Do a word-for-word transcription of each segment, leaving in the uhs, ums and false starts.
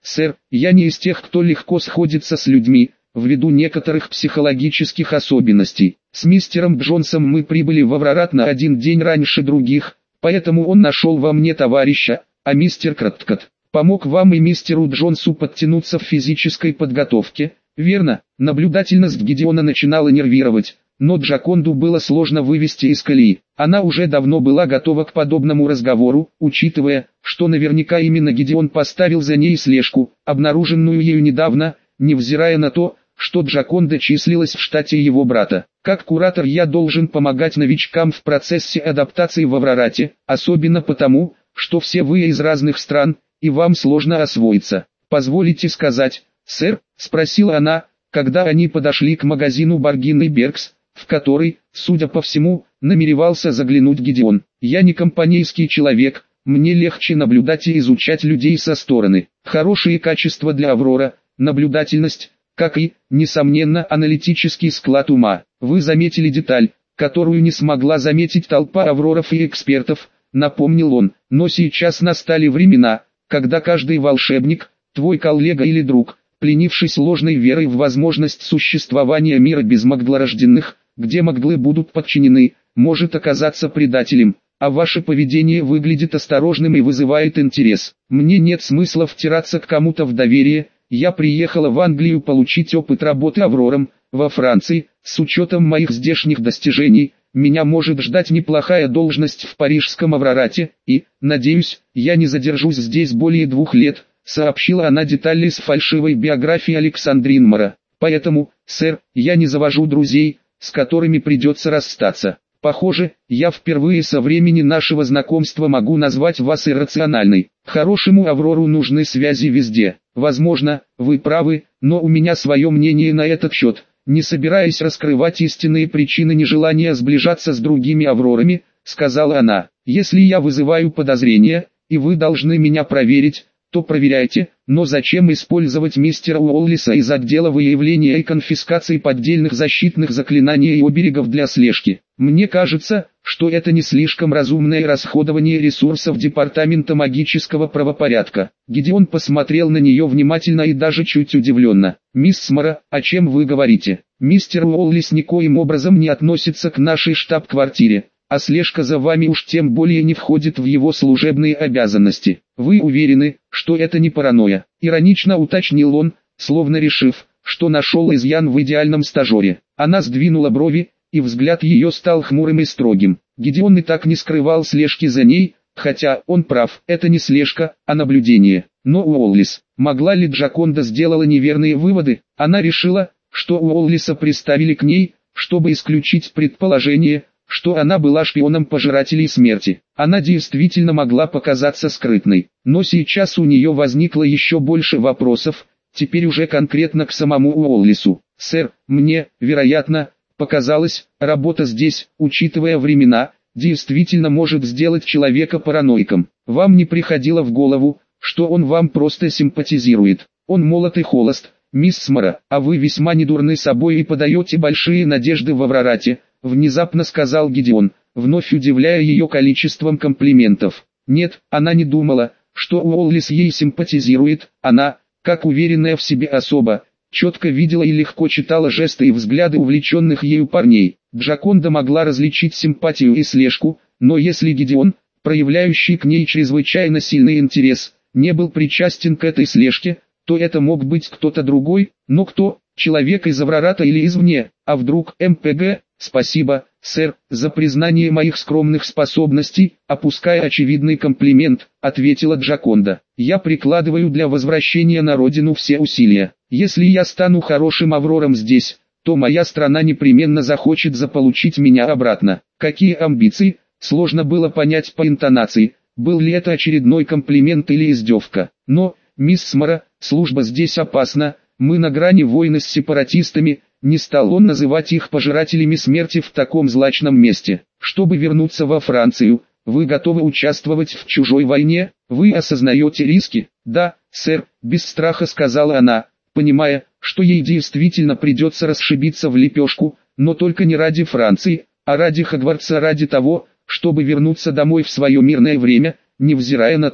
«Сэр, я не из тех, кто легко сходится с людьми, ввиду некоторых психологических особенностей. С мистером Джонсом мы прибыли в Аврорат на один день раньше других, поэтому он нашел во мне товарища, а мистер Краткот помог вам и мистеру Джонсу подтянуться в физической подготовке, верно?» Наблюдательность Гидеона начинала нервировать, но Джоконду было сложно вывести из колеи. Она уже давно была готова к подобному разговору, учитывая, что наверняка именно Гидеон поставил за ней слежку, обнаруженную ею недавно, невзирая на то, что Джоконда числилась в штате его брата. «Как куратор я должен помогать новичкам в процессе адаптации в Аврорате, особенно потому, что все вы из разных стран, и вам сложно освоиться. Позволите сказать, сэр?» — спросила она, когда они подошли к магазину Баргин и Беркс, в который, судя по всему, намеревался заглянуть Гидеон. «Я не компанейский человек, мне легче наблюдать и изучать людей со стороны. Хорошие качества для Аврора, наблюдательность, как и, несомненно, аналитический склад ума. Вы заметили деталь, которую не смогла заметить толпа авроров и экспертов», — напомнил он. «Но сейчас настали времена, когда каждый волшебник, твой коллега или друг, пленившись ложной верой в возможность существования мира без магдлорожденных, где магдлы будут подчинены, может оказаться предателем, а ваше поведение выглядит осторожным и вызывает интерес. Мне нет смысла втираться к кому-то в доверие, я приехала в Англию получить опыт работы Аврором, во Франции, с учетом моих здешних достижений, меня может ждать неплохая должность в парижском Аврорате, и, надеюсь, я не задержусь здесь более двух лет», — сообщила она детали с фальшивой биографии Александринмора. «Поэтому, сэр, я не завожу друзей, с которыми придется расстаться. Похоже, я впервые со времени нашего знакомства могу назвать вас иррациональной. Хорошему Аврору нужны связи везде. Возможно, вы правы, но у меня свое мнение на этот счет». Не собираясь раскрывать истинные причины нежелания сближаться с другими Аврорами, сказала она: «Если я вызываю подозрения, и вы должны меня проверить, то проверяйте, но зачем использовать мистера Уоллиса из отдела выявления и конфискации поддельных защитных заклинаний и оберегов для слежки? Мне кажется, что это не слишком разумное расходование ресурсов Департамента магического правопорядка». Гидеон посмотрел на нее внимательно и даже чуть удивленно. «Мисс Смара, о чем вы говорите? Мистер Уоллис никоим образом не относится к нашей штаб-квартире, а слежка за вами уж тем более не входит в его служебные обязанности. Вы уверены, что это не паранойя?» Иронично уточнил он, словно решив, что нашел изъян в идеальном стажере. Она сдвинула брови, и взгляд ее стал хмурым и строгим. Гидеон и так не скрывал слежки за ней, хотя он прав, это не слежка, а наблюдение. Но Уоллис, могла ли Джоконда сделала неверные выводы? Она решила, что Уоллиса приставили к ней, чтобы исключить предположение, что она была шпионом пожирателей смерти. Она действительно могла показаться скрытной, но сейчас у нее возникло еще больше вопросов, теперь уже конкретно к самому Уоллису. «Сэр, мне, вероятно, показалось, работа здесь, учитывая времена, действительно может сделать человека параноиком. Вам не приходило в голову, что он вам просто симпатизирует? Он молод и холост, мисс Смара, а вы весьма недурны собой и подаете большие надежды в Аврорате», — внезапно сказал Гидеон, вновь удивляя ее количеством комплиментов. Нет, она не думала, что Уоллис ей симпатизирует. Она, как уверенная в себе особа, четко видела и легко читала жесты и взгляды увлеченных ею парней. Джоконда могла различить симпатию и слежку, но если Гидеон, проявляющий к ней чрезвычайно сильный интерес, не был причастен к этой слежке, то это мог быть кто-то другой. Но кто? Человек из Аврората или извне? А вдруг эм пэ гэ? «Спасибо, сэр, за признание моих скромных способностей», опуская очевидный комплимент, ответила Джоконда. «Я прикладываю для возвращения на родину все усилия. Если я стану хорошим Аврором здесь, то моя страна непременно захочет заполучить меня обратно». Какие амбиции? Сложно было понять по интонации, был ли это очередной комплимент или издевка. Но, мисс Смара, служба здесь опасна, мы на грани войны с сепаратистами. Не стал он называть их пожирателями смерти в таком злачном месте. Чтобы вернуться во Францию, вы готовы участвовать в чужой войне? Вы осознаете риски? Да, сэр, без страха сказала она, понимая, что ей действительно придется расшибиться в лепешку, но только не ради Франции, а ради Хогвартса, ради того, чтобы вернуться домой в свое мирное время, невзирая на то,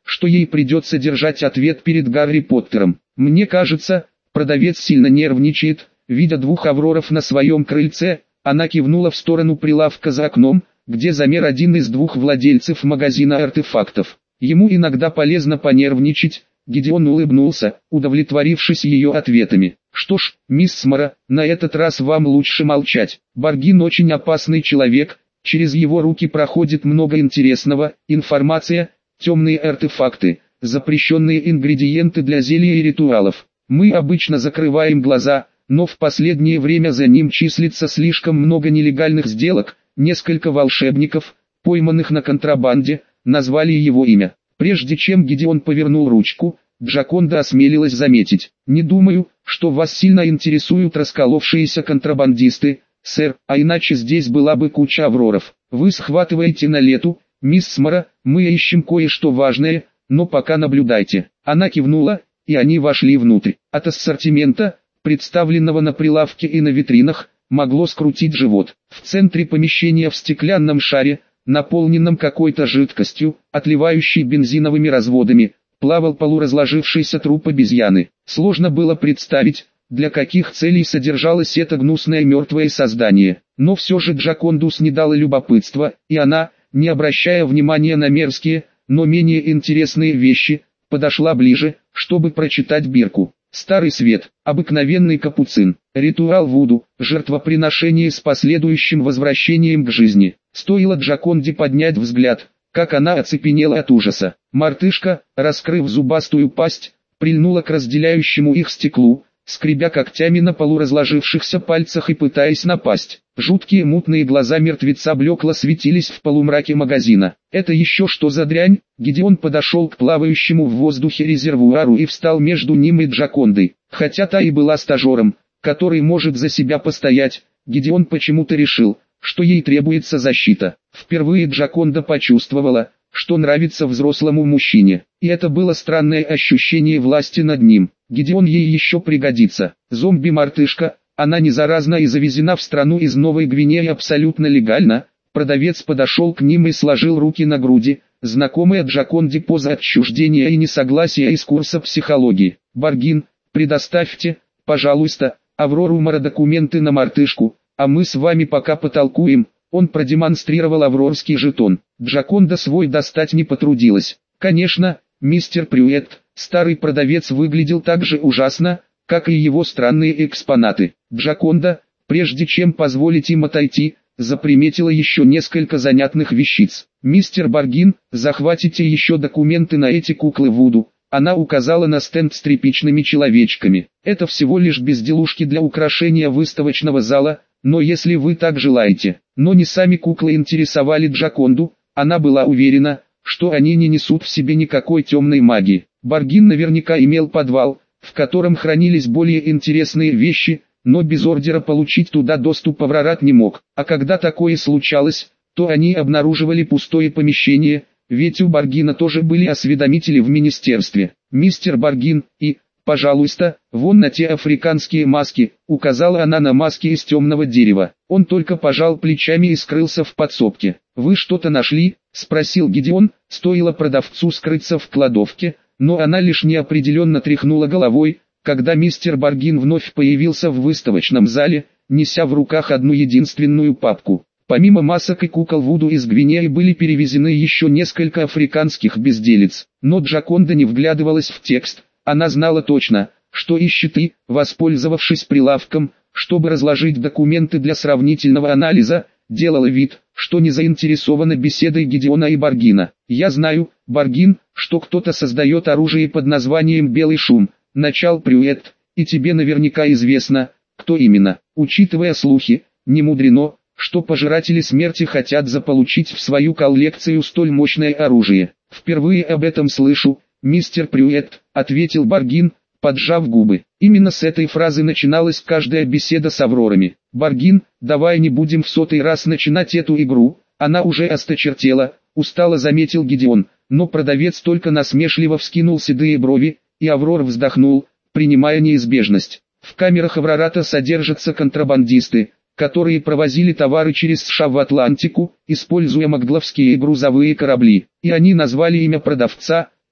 что ей придется держать ответ перед Гарри Поттером. Мне кажется, продавец сильно нервничает, видя двух Авроров на своем крыльце. Она кивнула в сторону прилавка за окном, где замер один из двух владельцев магазина артефактов. Ему иногда полезно понервничать. Гидеон улыбнулся, удовлетворившись ее ответами. «Что ж, мисс Мара, на этот раз вам лучше молчать. Баргин очень опасный человек, через его руки проходит много интересного, информация, темные артефакты, запрещенные ингредиенты для зелья и ритуалов. Мы обычно закрываем глаза, но в последнее время за ним числится слишком много нелегальных сделок, несколько волшебников, пойманных на контрабанде, назвали его имя». Прежде чем Гидеон повернул ручку, Джаконда осмелилась заметить: «Не думаю, что вас сильно интересуют расколовшиеся контрабандисты, сэр, а иначе здесь была бы куча Авроров. Вы схватываете на лету, мисс Мара, мы ищем кое-что важное, но пока наблюдайте». Она кивнула, и они вошли внутрь. От ассортимента, представленного на прилавке и на витринах, могло скрутить живот. В центре помещения в стеклянном шаре, наполненном какой-то жидкостью, отливающей бензиновыми разводами, плавал полуразложившийся труп обезьяны. Сложно было представить, для каких целей содержалось это гнусное мертвое создание. Но все же Джаконду снедало любопытство, и она, не обращая внимания на мерзкие, но менее интересные вещи, подошла ближе, чтобы прочитать бирку. Старый свет, обыкновенный капуцин, ритуал вуду, жертвоприношение с последующим возвращением к жизни. Стоило Джаконде поднять взгляд, как она оцепенела от ужаса. Мартышка, раскрыв зубастую пасть, прильнула к разделяющему их стеклу, скребя когтями на полуразложившихся пальцах и пытаясь напасть. Жуткие мутные глаза мертвеца блекло светились в полумраке магазина. «Это еще что за дрянь?» Гидеон подошел к плавающему в воздухе резервуару и встал между ним и Джакондой. Хотя та и была стажером, который может за себя постоять, Гидеон почему-то решил, что ей требуется защита. Впервые Джаконда почувствовала, что нравится взрослому мужчине, и это было странное ощущение власти над ним. Гидеон ей еще пригодится. Зомби-мартышка, она не заразна и завезена в страну из Новой Гвинеи абсолютно легально. Продавец подошел к ним и сложил руки на груди, знакомая Джаконде поза отчуждения и несогласия из курса психологии. «Баргин, предоставьте, пожалуйста, Аврору Мара документы на мартышку, а мы с вами пока потолкуем». Он продемонстрировал аврорский жетон. Джаконда свой достать не потрудилась. Конечно, мистер Прюэт, старый продавец, выглядел так же ужасно, как и его странные экспонаты. Джаконда, прежде чем позволить им отойти, заприметила еще несколько занятных вещиц. «Мистер Баргин, захватите еще документы на эти куклы Вуду». Она указала на стенд с тряпичными человечками. «Это всего лишь безделушки для украшения выставочного зала, но если вы так желаете». Но не сами куклы интересовали Джаконду, она была уверена, что они не несут в себе никакой темной магии. Баргин наверняка имел подвал, в котором хранились более интересные вещи, но без ордера получить туда доступ Аврорат не мог. А когда такое случалось, то они обнаруживали пустое помещение, ведь у Баргина тоже были осведомители в министерстве. «Мистер Баргин, и, пожалуйста, вон на те африканские маски», указала она на маски из темного дерева. Он только пожал плечами и скрылся в подсобке. «Вы что-то нашли?» — спросил Гидеон. Стоило продавцу скрыться в кладовке, но она лишь неопределенно тряхнула головой, когда мистер Баргин вновь появился в выставочном зале, неся в руках одну единственную папку. Помимо масок и кукол Вуду из Гвинеи были перевезены еще несколько африканских безделиц, но Джаконда не вглядывалась в текст. Она знала точно, что ищет, и, воспользовавшись прилавком, чтобы разложить документы для сравнительного анализа, делала вид, что не заинтересована беседой Гидеона и Баргина. «Я знаю, Баргин, что кто-то создает оружие под названием «Белый шум», — начал Прюэт, и тебе наверняка известно, кто именно. Учитывая слухи, не мудрено, что пожиратели смерти хотят заполучить в свою коллекцию столь мощное оружие. Впервые об этом слышу, мистер Прюэт», — ответил Баргин, поджав губы. Именно с этой фразы начиналась каждая беседа с Аврорами. «Баргин, давай не будем в сотый раз начинать эту игру, она уже осточертела», — устало заметил Гидеон, но продавец только насмешливо вскинул седые брови, и Аврор вздохнул, принимая неизбежность. «В камерах Аврората содержатся контрабандисты, которые провозили товары через США в Атлантику, используя магловские грузовые корабли, и они назвали имя продавца,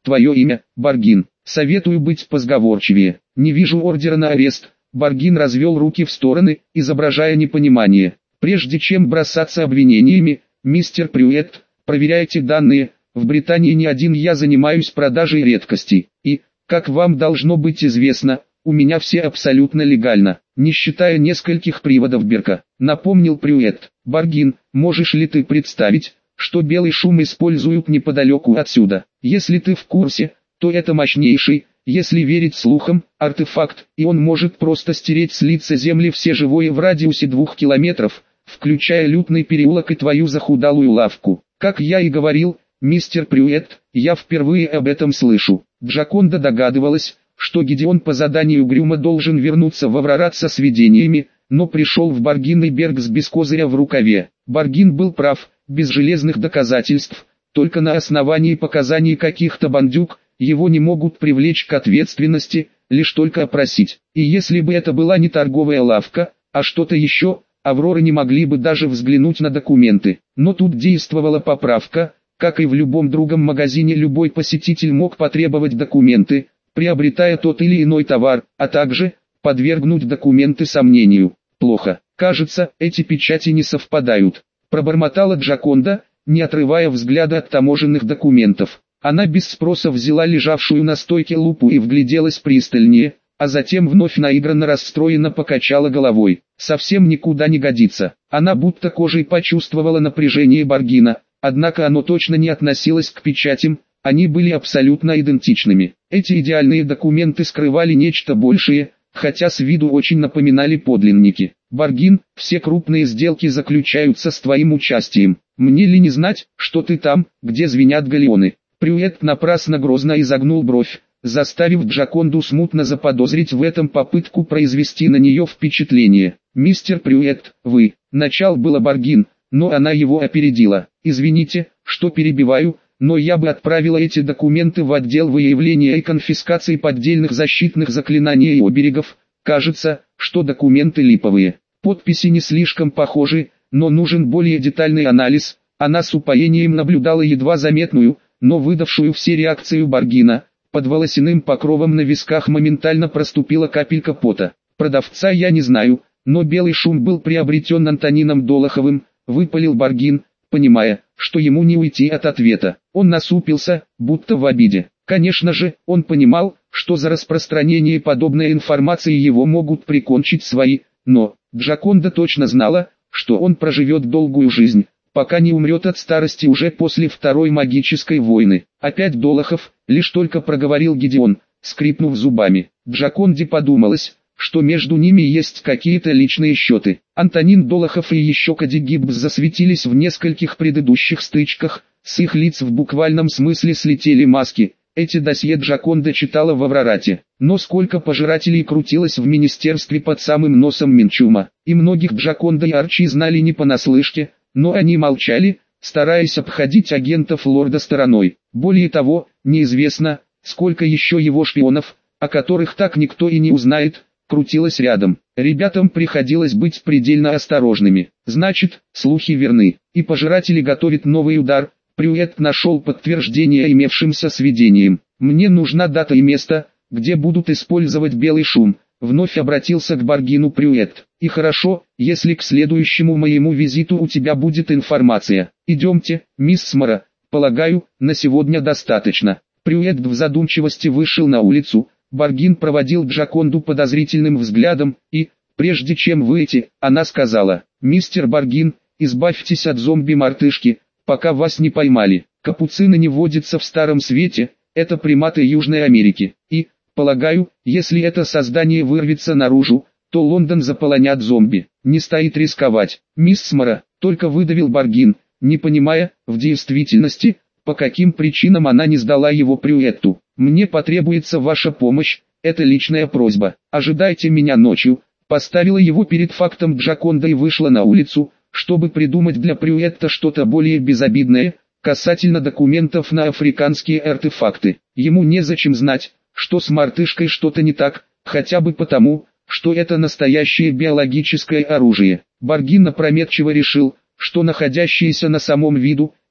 Твое имя, Баргин. Советую быть позговорчивее. Не вижу ордера на арест. Баргин развел руки в стороны, изображая непонимание. Прежде чем бросаться обвинениями, мистер Прюэт, проверяйте данные. В Британии не один я занимаюсь продажей редкостей. И, как вам должно быть известно, у меня все абсолютно легально, не считая нескольких приводов Берка. Напомнил Прюэт. Баргин, можешь ли ты представить, что белый шум используют неподалеку отсюда? Если ты в курсе, то это мощнейший, если верить слухам, артефакт, и он может просто стереть с лица земли все живое в радиусе двух километров, включая лютный переулок и твою захудалую лавку. Как я и говорил, мистер Прюэт, я впервые об этом слышу. Джаконда догадывалась, что Гидеон по заданию Грюма должен вернуться в Аврорат со сведениями, но пришел в Баргин и Берг с без козыря в рукаве. Баргин был прав, без железных доказательств, только на основании показаний каких-то бандюк, его не могут привлечь к ответственности, лишь только опросить. И если бы это была не торговая лавка, а что-то еще, Авроры не могли бы даже взглянуть на документы. Но тут действовала поправка, как и в любом другом магазине любой посетитель мог потребовать документы, приобретая тот или иной товар, а также подвергнуть документы сомнению. Плохо. Кажется, эти печати не совпадают. Пробормотала Джаконда, не отрывая взгляда от таможенных документов. Она без спроса взяла лежавшую на стойке лупу и вгляделась пристальнее, а затем вновь наигранно расстроенно покачала головой. Совсем никуда не годится. Она будто кожей почувствовала напряжение Баргина, однако оно точно не относилось к печатям, они были абсолютно идентичными. Эти идеальные документы скрывали нечто большее, хотя с виду очень напоминали подлинники. Баргин, все крупные сделки заключаются с твоим участием. Мне ли не знать, что ты там, где звенят галеоны? Прюэт напрасно грозно изогнул бровь, заставив Джаконду смутно заподозрить в этом попытку произвести на нее впечатление. «Мистер Прюэт, вы...» Начал было Баргин, но она его опередила. «Извините, что перебиваю, но я бы отправила эти документы в отдел выявления и конфискации поддельных защитных заклинаний и оберегов. Кажется, что документы липовые. Подписи не слишком похожи, но нужен более детальный анализ». Она с упоением наблюдала едва заметную, но выдавшую все реакцию Баргина. Под волосяным покровом на висках моментально проступила капелька пота. «Продавца я не знаю, но белый шум был приобретен Антонином Долоховым», выпалил Баргин, понимая, что ему не уйти от ответа. Он насупился, будто в обиде. Конечно же, он понимал, что за распространение подобной информации его могут прикончить свои, но Джаконда точно знала, что он проживет долгую жизнь, пока не умрет от старости уже после Второй магической войны. «Опять Долохов», лишь только проговорил Гидеон, скрипнув зубами. Джаконде подумалось, что между ними есть какие-то личные счеты. Антонин Долохов и еще Коди Гиббс засветились в нескольких предыдущих стычках, с их лиц в буквальном смысле слетели маски. Эти досье Джаконда читала в Аврорате. Но сколько пожирателей крутилось в министерстве под самым носом Минчума. И многих Джаконда и Арчи знали не понаслышке, но они молчали, стараясь обходить агентов лорда стороной. Более того, неизвестно, сколько еще его шпионов, о которых так никто и не узнает, крутилось рядом. Ребятам приходилось быть предельно осторожными. Значит, слухи верны, и пожиратели готовят новый удар. Прюэт нашел подтверждение имевшимся сведениям. «Мне нужна дата и место, где будут использовать белый шум», вновь обратился к Баргину Прюэт. «И хорошо, если к следующему моему визиту у тебя будет информация. Идемте, мисс Мора, полагаю, на сегодня достаточно». Прюэт в задумчивости вышел на улицу. Баргин проводил Джаконду подозрительным взглядом, и, прежде чем выйти, она сказала: «Мистер Баргин, избавьтесь от зомби-мартышки, пока вас не поймали. Капуцины не водятся в Старом Свете, это приматы Южной Америки. И, полагаю, если это создание вырвется наружу, то Лондон заполонят зомби. Не стоит рисковать». «Мисс Мора», только выдавил Баргин, не понимая, в действительности, по каким причинам она не сдала его Прюэтту. «Мне потребуется ваша помощь, это личная просьба. Ожидайте меня ночью». Поставила его перед фактом Джаконда и вышла на улицу, чтобы придумать для Прюэтта что-то более безобидное, касательно документов на африканские артефакты. Ему незачем знать, что с мартышкой что-то не так, хотя бы потому, что это настоящее биологическое оружие. Баргин опрометчиво решил, что находящиеся на самом виду,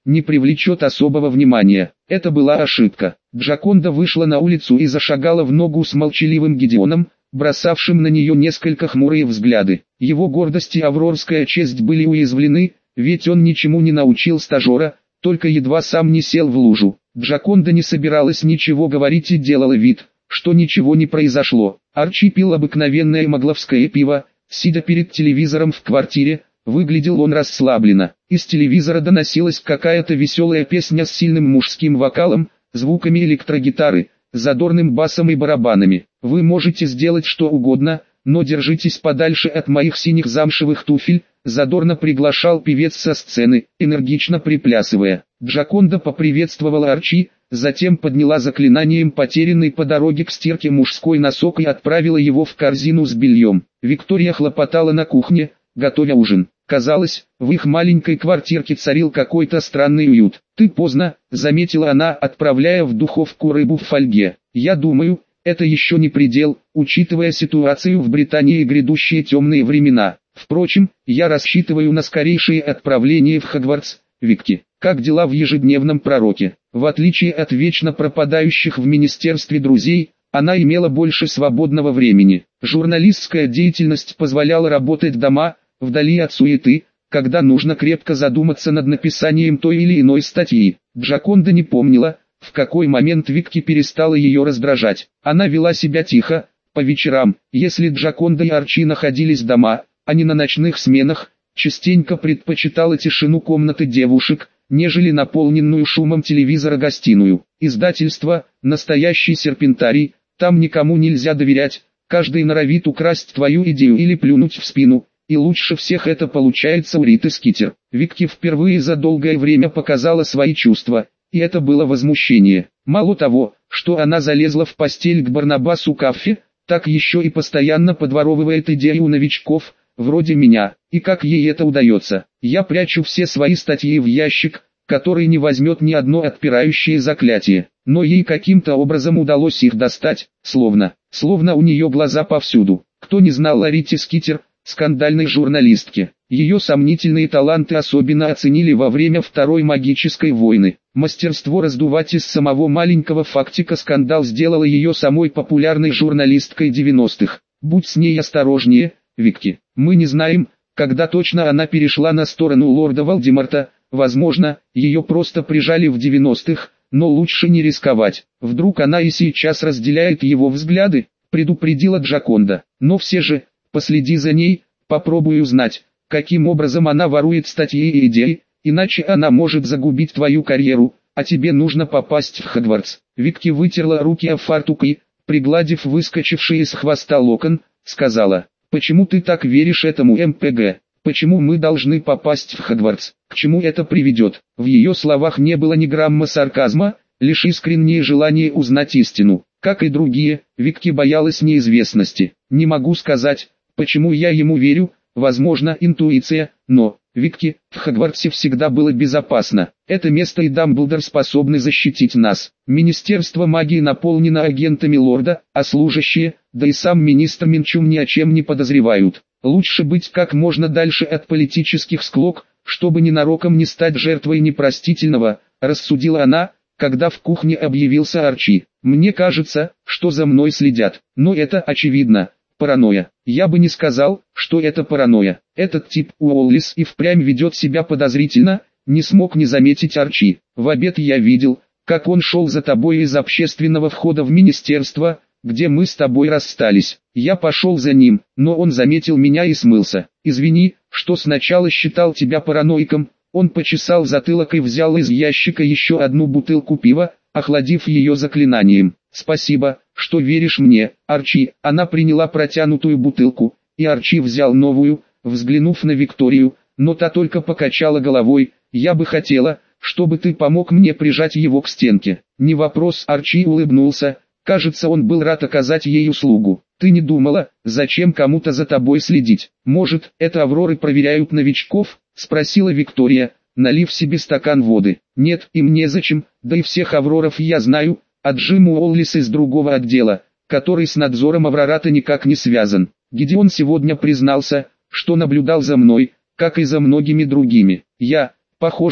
не привлечет особого внимания. Это была ошибка. Джаконда вышла на улицу и зашагала в ногу с молчаливым Гидеоном, бросавшим на нее несколько хмурые взгляды. Его гордость и аврорская честь были уязвлены, ведь он ничему не научил стажера, только едва сам не сел в лужу. Джаконда не собиралась ничего говорить и делала вид, что ничего не произошло. Арчи пил обыкновенное магловское пиво, сидя перед телевизором в квартире. Выглядел он расслабленно. Из телевизора доносилась какая-то веселая песня с сильным мужским вокалом, звуками электрогитары, задорным басом и барабанами. «Вы можете сделать что угодно, но держитесь подальше от моих синих замшевых туфель», задорно приглашал певец со сцены, энергично приплясывая. Джаконда поприветствовала Арчи, затем подняла заклинанием потерянный по дороге к стирке мужской носок и отправила его в корзину с бельем. Виктория хлопотала на кухне, готовя ужин. Казалось, в их маленькой квартирке царил какой-то странный уют. «Ты поздно», — заметила она, отправляя в духовку рыбу в фольге. «Я думаю, это еще не предел, учитывая ситуацию в Британии и грядущие темные времена. Впрочем, я рассчитываю на скорейшее отправление в Хогвартс. Викки, как дела в ежедневном пророке?» В отличие от вечно пропадающих в министерстве друзей, она имела больше свободного времени. Журналистская деятельность позволяла работать дома, вдали от суеты, когда нужно крепко задуматься над написанием той или иной статьи. Джаконда не помнила, в какой момент Викки перестала ее раздражать. Она вела себя тихо. По вечерам, если Джаконда и Арчи находились дома, а не на ночных сменах, частенько предпочитала тишину комнаты девушек, нежели наполненную шумом телевизора гостиную. Издательство – настоящий серпентарий, там никому нельзя доверять, каждый норовит украсть твою идею или плюнуть в спину, и лучше всех это получается у Риты Скитер. Викки впервые за долгое время показала свои чувства, и это было возмущение. Мало того, что она залезла в постель к Барнабасу Каффи, так еще и постоянно подворовывает идеи у новичков, вроде меня. И как ей это удается? Я прячу все свои статьи в ящик, который не возьмет ни одно отпирающее заклятие. Но ей каким-то образом удалось их достать, словно, словно у нее глаза повсюду. Кто не знал о Рите Скитер, скандальной журналистке? Ее сомнительные таланты особенно оценили во время Второй магической войны. Мастерство раздувать из самого маленького фактика скандал сделало ее самой популярной журналисткой девяностых. Будь с ней осторожнее, Викки. Мы не знаем, когда точно она перешла на сторону лорда Волдеморта. Возможно, ее просто прижали в девяностых, но лучше не рисковать. Вдруг она и сейчас разделяет его взгляды, предупредила Джаконда. Но все же, последи за ней, попробуй узнать, каким образом она ворует статьи и идеи, иначе она может загубить твою карьеру, а тебе нужно попасть в Хогвартс. Викки вытерла руки о фартук и, пригладив выскочивший из хвоста локон, сказала: «Почему ты так веришь этому эм пэ гэ? Почему мы должны попасть в Хогвартс? К чему это приведет?» В ее словах не было ни грамма сарказма, лишь искреннее желание узнать истину. Как и другие, Викки боялась неизвестности. «Не могу сказать, почему я ему верю, возможно, интуиция, но, Викки, в Хогвартсе всегда было безопасно. Это место и Дамблдор способны защитить нас. Министерство магии наполнено агентами лорда, а служащие, да и сам министр Минчум ни о чем не подозревают. Лучше быть как можно дальше от политических склок, чтобы ненароком не стать жертвой непростительного», рассудила она, когда в кухне объявился Арчи. «Мне кажется, что за мной следят, но это очевидно. Паранойя. Я бы не сказал, что это паранойя. Этот тип Уоллис и впрямь ведет себя подозрительно», не смог не заметить Арчи. «В обед я видел, как он шел за тобой из общественного входа в министерство, где мы с тобой расстались. Я пошел за ним, но он заметил меня и смылся. Извини, что сначала считал тебя параноиком». Он почесал затылок и взял из ящика еще одну бутылку пива, охладив ее заклинанием. «Спасибо, что веришь мне, Арчи». Она приняла протянутую бутылку, и Арчи взял новую, взглянув на Викторию, но та только покачала головой. «Я бы хотела, чтобы ты помог мне прижать его к стенке». «Не вопрос», Арчи улыбнулся. Кажется, он был рад оказать ей услугу. «Ты не думала, зачем кому-то за тобой следить? Может, это Авроры проверяют новичков?» — спросила Виктория, налив себе стакан воды. «Нет, им незачем, да и всех Авроров я знаю, а Джим Уоллис из другого отдела, который с надзором Аврората никак не связан». Гидеон сегодня признался, что наблюдал за мной, как и за многими другими. «Я, похоже,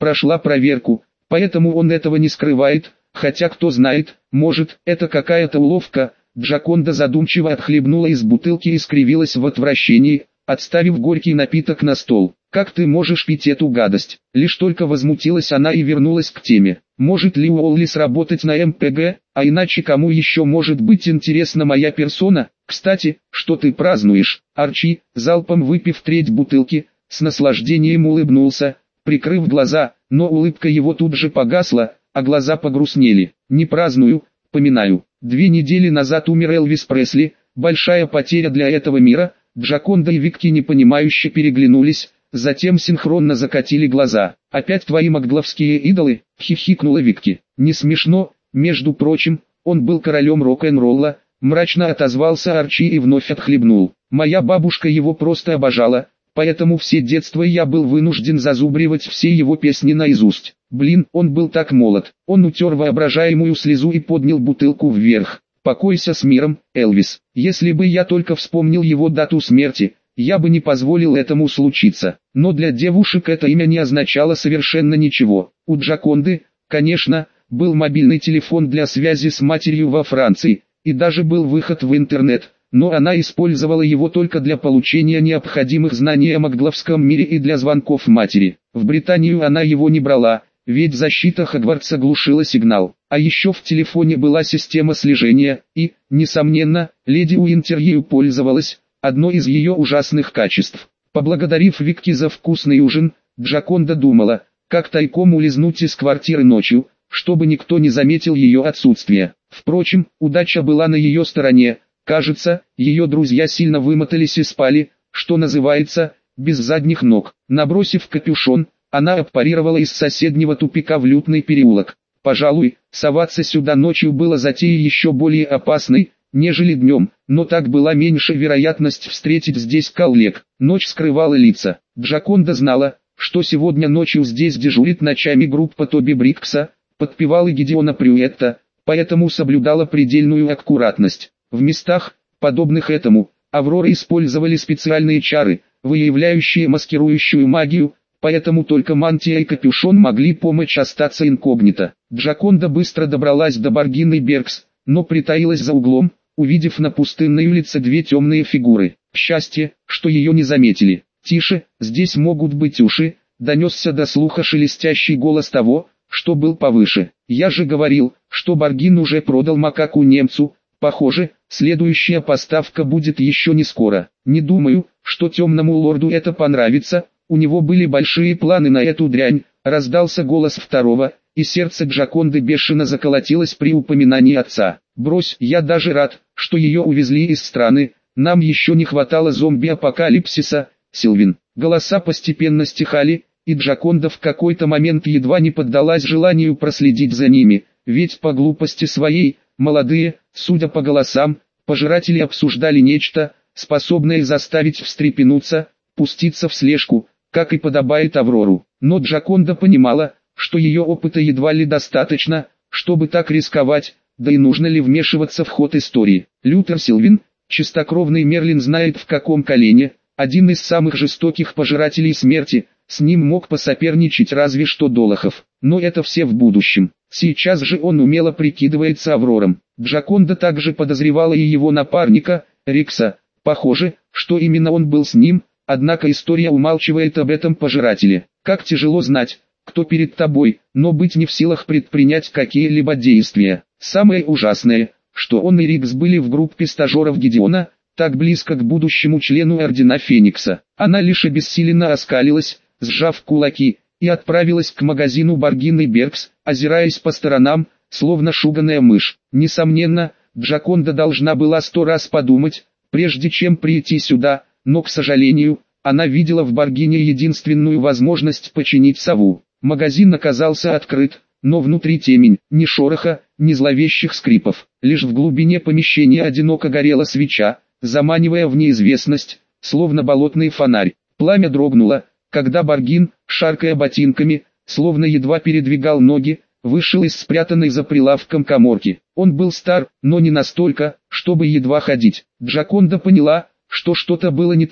прошла проверку, поэтому он этого не скрывает, хотя кто знает, может, это какая-то уловка. Джаконда задумчиво отхлебнула из бутылки и скривилась в отвращении, отставив горький напиток на стол. «Как ты можешь пить эту гадость?» Лишь только возмутилась она и вернулась к теме. «Может ли Уоллис работать на эм пэ гэ, а иначе кому еще может быть интересна моя персона? Кстати, что ты празднуешь?» Арчи, залпом выпив треть бутылки, с наслаждением улыбнулся, прикрыв глаза, но улыбка его тут же погасла, а глаза погрустнели. «Не праздную, поминаю. Две недели назад умер Элвис Пресли, большая потеря для этого мира». Джаконда и Викки непонимающе переглянулись, затем синхронно закатили глаза. «Опять твои макгловские идолы?» — хихикнула Викки. «Не смешно, между прочим, он был королем рок-н-ролла», — мрачно отозвался Арчи и вновь отхлебнул. «Моя бабушка его просто обожала, поэтому все детство я был вынужден зазубривать все его песни наизусть. Блин, он был так молод». Он утер воображаемую слезу и поднял бутылку вверх. «Покойся с миром, Элвис. Если бы я только вспомнил его дату смерти, я бы не позволил этому случиться». Но для девушек это имя не означало совершенно ничего. У Джаконды, конечно, был мобильный телефон для связи с матерью во Франции, и даже был выход в интернет, но она использовала его только для получения необходимых знаний о макгловском мире и для звонков матери. В Британию она его не брала, ведь защита Хогвартса глушила сигнал. А еще в телефоне была система слежения, и, несомненно, леди Уинтер ею пользовалась, одно из ее ужасных качеств. Поблагодарив Викки за вкусный ужин, Джаконда думала, как тайком улизнуть из квартиры ночью, чтобы никто не заметил ее отсутствие. Впрочем, удача была на ее стороне. Кажется, ее друзья сильно вымотались и спали, что называется, без задних ног. Набросив капюшон, она аппарировала из соседнего тупика в лютный переулок. Пожалуй, соваться сюда ночью было затеей еще более опасной, нежели днем, но так была меньше вероятность встретить здесь коллег. Ночь скрывала лица. Джаконда знала, что сегодня ночью здесь дежурит ночами группа Тоби Бриккса, подпевалы Гидеона Прюетта, поэтому соблюдала предельную аккуратность. В местах, подобных этому, Авроры использовали специальные чары, выявляющие маскирующую магию, поэтому только мантия и капюшон могли помочь остаться инкогнито. Джаконда быстро добралась до Баргинный Бергс, но притаилась за углом, увидев на пустынной улице две темные фигуры. К счастью, что ее не заметили. «Тише, здесь могут быть уши», — донесся до слуха шелестящий голос того, что был повыше. «Я же говорил, что Баргин уже продал макаку немцу. Похоже, следующая поставка будет еще не скоро. Не думаю, что темному лорду это понравится, у него были большие планы на эту дрянь», — раздался голос второго, и сердце Джаконды бешено заколотилось при упоминании отца. «Брось, я даже рад, что ее увезли из страны, нам еще не хватало зомби-апокалипсиса, Сильвин». Голоса постепенно стихали, и Джаконда в какой-то момент едва не поддалась желанию проследить за ними, ведь по глупости своей, молодые, судя по голосам, пожиратели обсуждали нечто, способное заставить встрепенуться, пуститься в слежку, как и подобает Аврору. Но Джаконда понимала, что ее опыта едва ли достаточно, чтобы так рисковать, да и нужно ли вмешиваться в ход истории. Лютер Сильвин, чистокровный Мерлин знает в каком колене, один из самых жестоких пожирателей смерти, с ним мог посоперничать разве что Долохов. Но это все в будущем. Сейчас же он умело прикидывается Аврором. Джаконда также подозревала и его напарника, Рикса. Похоже, что именно он был с ним, однако история умалчивает об этом пожирателе. Как тяжело знать, кто перед тобой, но быть не в силах предпринять какие-либо действия. Самое ужасное, что он и Рикс были в группе стажеров Гидеона, так близко к будущему члену Ордена Феникса. Она лишь обессиленно оскалилась, сжав кулаки, и отправилась к магазину Баргинный Бергс, озираясь по сторонам, словно шуганая мышь. Несомненно, Джаконда должна была сто раз подумать, прежде чем прийти сюда, но, к сожалению, она видела в Баргине единственную возможность починить сову. Магазин оказался открыт, но внутри темень, ни шороха, ни зловещих скрипов. Лишь в глубине помещения одиноко горела свеча, заманивая в неизвестность, словно болотный фонарь. Пламя дрогнуло, когда Баргин, шаркая ботинками, словно едва передвигал ноги, вышел из спрятанной за прилавком каморки. Он был стар, но не настолько, чтобы едва ходить. Джаконда поняла, что что-то было не так,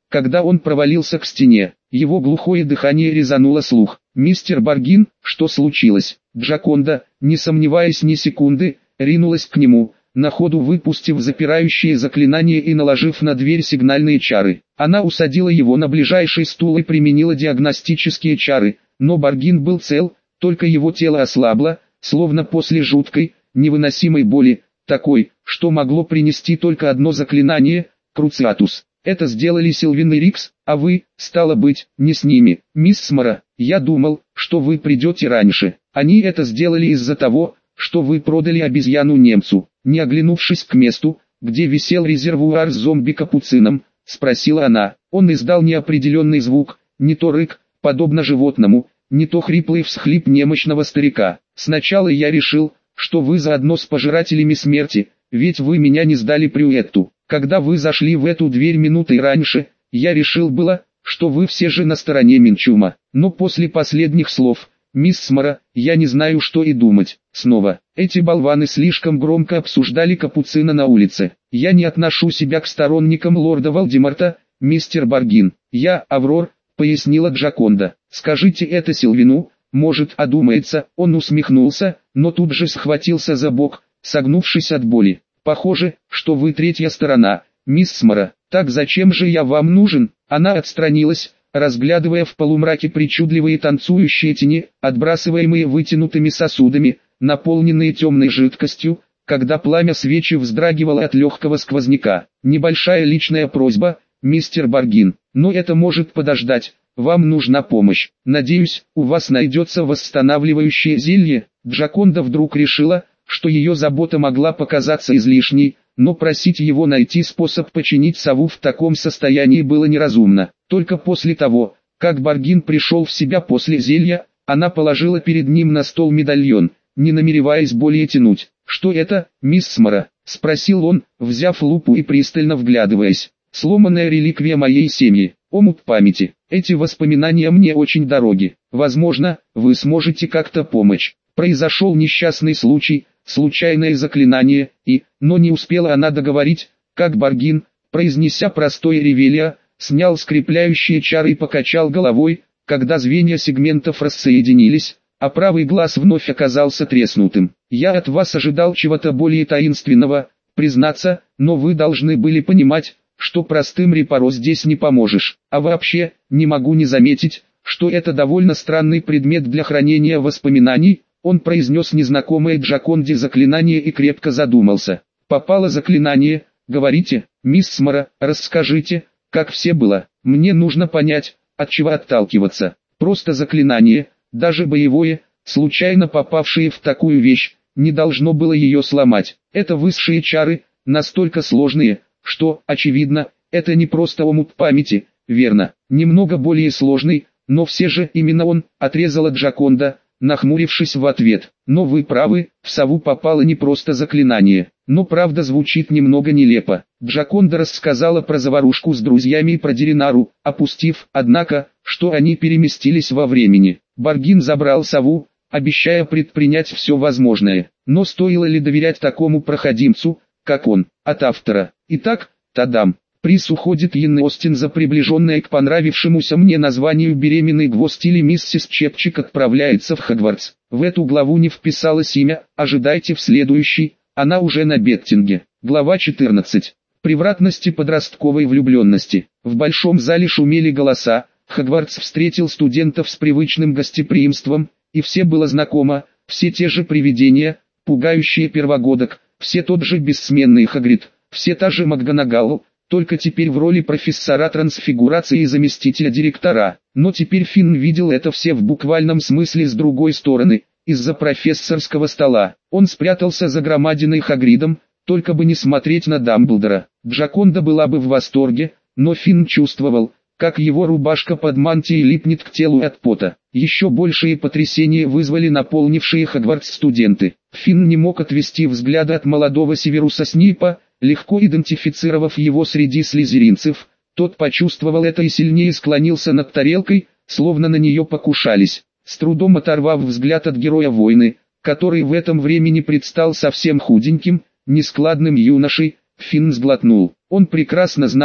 когда он провалился к стене. Его глухое дыхание резануло слух. «Мистер Баргин, что случилось?» Джаконда, не сомневаясь ни секунды, ринулась к нему, на ходу выпустив запирающие заклинания и наложив на дверь сигнальные чары. Она усадила его на ближайший стул и применила диагностические чары, но Баргин был цел, только его тело ослабло, словно после жуткой, невыносимой боли, такой, что могло принести только одно заклинание – Круциатус. Это сделали Сильвин и Рикс, а вы, стало быть, не с ними. Мисс Смара, я думал, что вы придете раньше. Они это сделали из-за того, что вы продали обезьяну немцу. Не оглянувшись к месту, где висел резервуар с зомби-капуцином, спросила она. Он издал неопределенный звук, не то рык, подобно животному, не то хриплый всхлип немощного старика. Сначала я решил, что вы заодно с пожирателями смерти, ведь вы меня не сдали Прюетту. Когда вы зашли в эту дверь минутой раньше, я решил было, что вы все же на стороне Минчума. Но после последних слов, мисс Смара, я не знаю, что и думать. Снова, эти болваны слишком громко обсуждали Капуцина на улице. Я не отношу себя к сторонникам лорда Волдеморта, мистер Баргин. Я Аврор, пояснила Джаконда. Скажите это Сильвину, может одумается. Он усмехнулся, но тут же схватился за бок, согнувшись от боли. Похоже, что вы третья сторона, мисс Смара. Так зачем же я вам нужен? Она отстранилась, разглядывая в полумраке причудливые танцующие тени, отбрасываемые вытянутыми сосудами, наполненные темной жидкостью, когда пламя свечи вздрагивало от легкого сквозняка. Небольшая личная просьба, мистер Баргин, но это может подождать. Вам нужна помощь. Надеюсь, у вас найдется восстанавливающее зелье. Джаконда вдруг решила, что ее забота могла показаться излишней, но просить его найти способ починить сову в таком состоянии было неразумно. Только после того, как Баргин пришел в себя после зелья, она положила перед ним на стол медальон, не намереваясь более тянуть. «Что это, мисс Смара?» – спросил он, взяв лупу и пристально вглядываясь. «Сломанная реликвия моей семьи, омут памяти. Эти воспоминания мне очень дороги. Возможно, вы сможете как-то помочь. Произошел несчастный случай, случайное заклинание, и, но не успела она договорить, как Баргин, произнеся простое ревелия, снял скрепляющие чары и покачал головой, когда звенья сегментов рассоединились, а правый глаз вновь оказался треснутым. «Я от вас ожидал чего-то более таинственного, признаться, но вы должны были понимать, что простым репаро здесь не поможешь. А вообще, не могу не заметить, что это довольно странный предмет для хранения воспоминаний». Он произнес незнакомое Джаконде заклинание и крепко задумался. «Попало заклинание, говорите, мисс Смара, расскажите, как все было. Мне нужно понять, от чего отталкиваться. Просто заклинание, даже боевое, случайно попавшее в такую вещь, не должно было ее сломать. Это высшие чары, настолько сложные, что, очевидно, это не просто омут памяти, верно, немного более сложный, но все же именно он», отрезала Джаконда, нахмурившись в ответ. «Но вы правы, в сову попало не просто заклинание, но правда звучит немного нелепо». Джаконда рассказала про заварушку с друзьями и про Деринару, опустив, однако, что они переместились во времени. Баргин забрал сову, обещая предпринять все возможное. Но стоило ли доверять такому проходимцу, как он, от автора? Итак, тадам. Приз уходит Йен Остин за приближенное к понравившемуся мне названию «Беременный гвоздь» или «Миссис Чепчик отправляется в Хогвартс». В эту главу не вписалось имя, ожидайте в следующей, она уже на беттинге. Глава четырнадцать. Превратности подростковой влюбленности. В большом зале шумели голоса, Хогвартс встретил студентов с привычным гостеприимством, и все было знакомо, все те же привидения, пугающие первогодок, все тот же бессменный Хагрид, все та же МакГонагал, только теперь в роли профессора трансфигурации и заместителя директора. Но теперь Финн видел это все в буквальном смысле с другой стороны, из-за профессорского стола. Он спрятался за громадиной Хагридом, только бы не смотреть на Дамблдора. Джаконда была бы в восторге, но Финн чувствовал, как его рубашка под мантией липнет к телу от пота. Еще большие потрясения вызвали наполнившие Хогвартс студенты. Финн не мог отвести взгляда от молодого Северуса Снейпа, легко идентифицировав его среди слизеринцев. Тот почувствовал это и сильнее склонился над тарелкой, словно на нее покушались. С трудом оторвав взгляд от героя войны, который в этом времени предстал совсем худеньким, нескладным юношей, Финн сглотнул. Он прекрасно знал,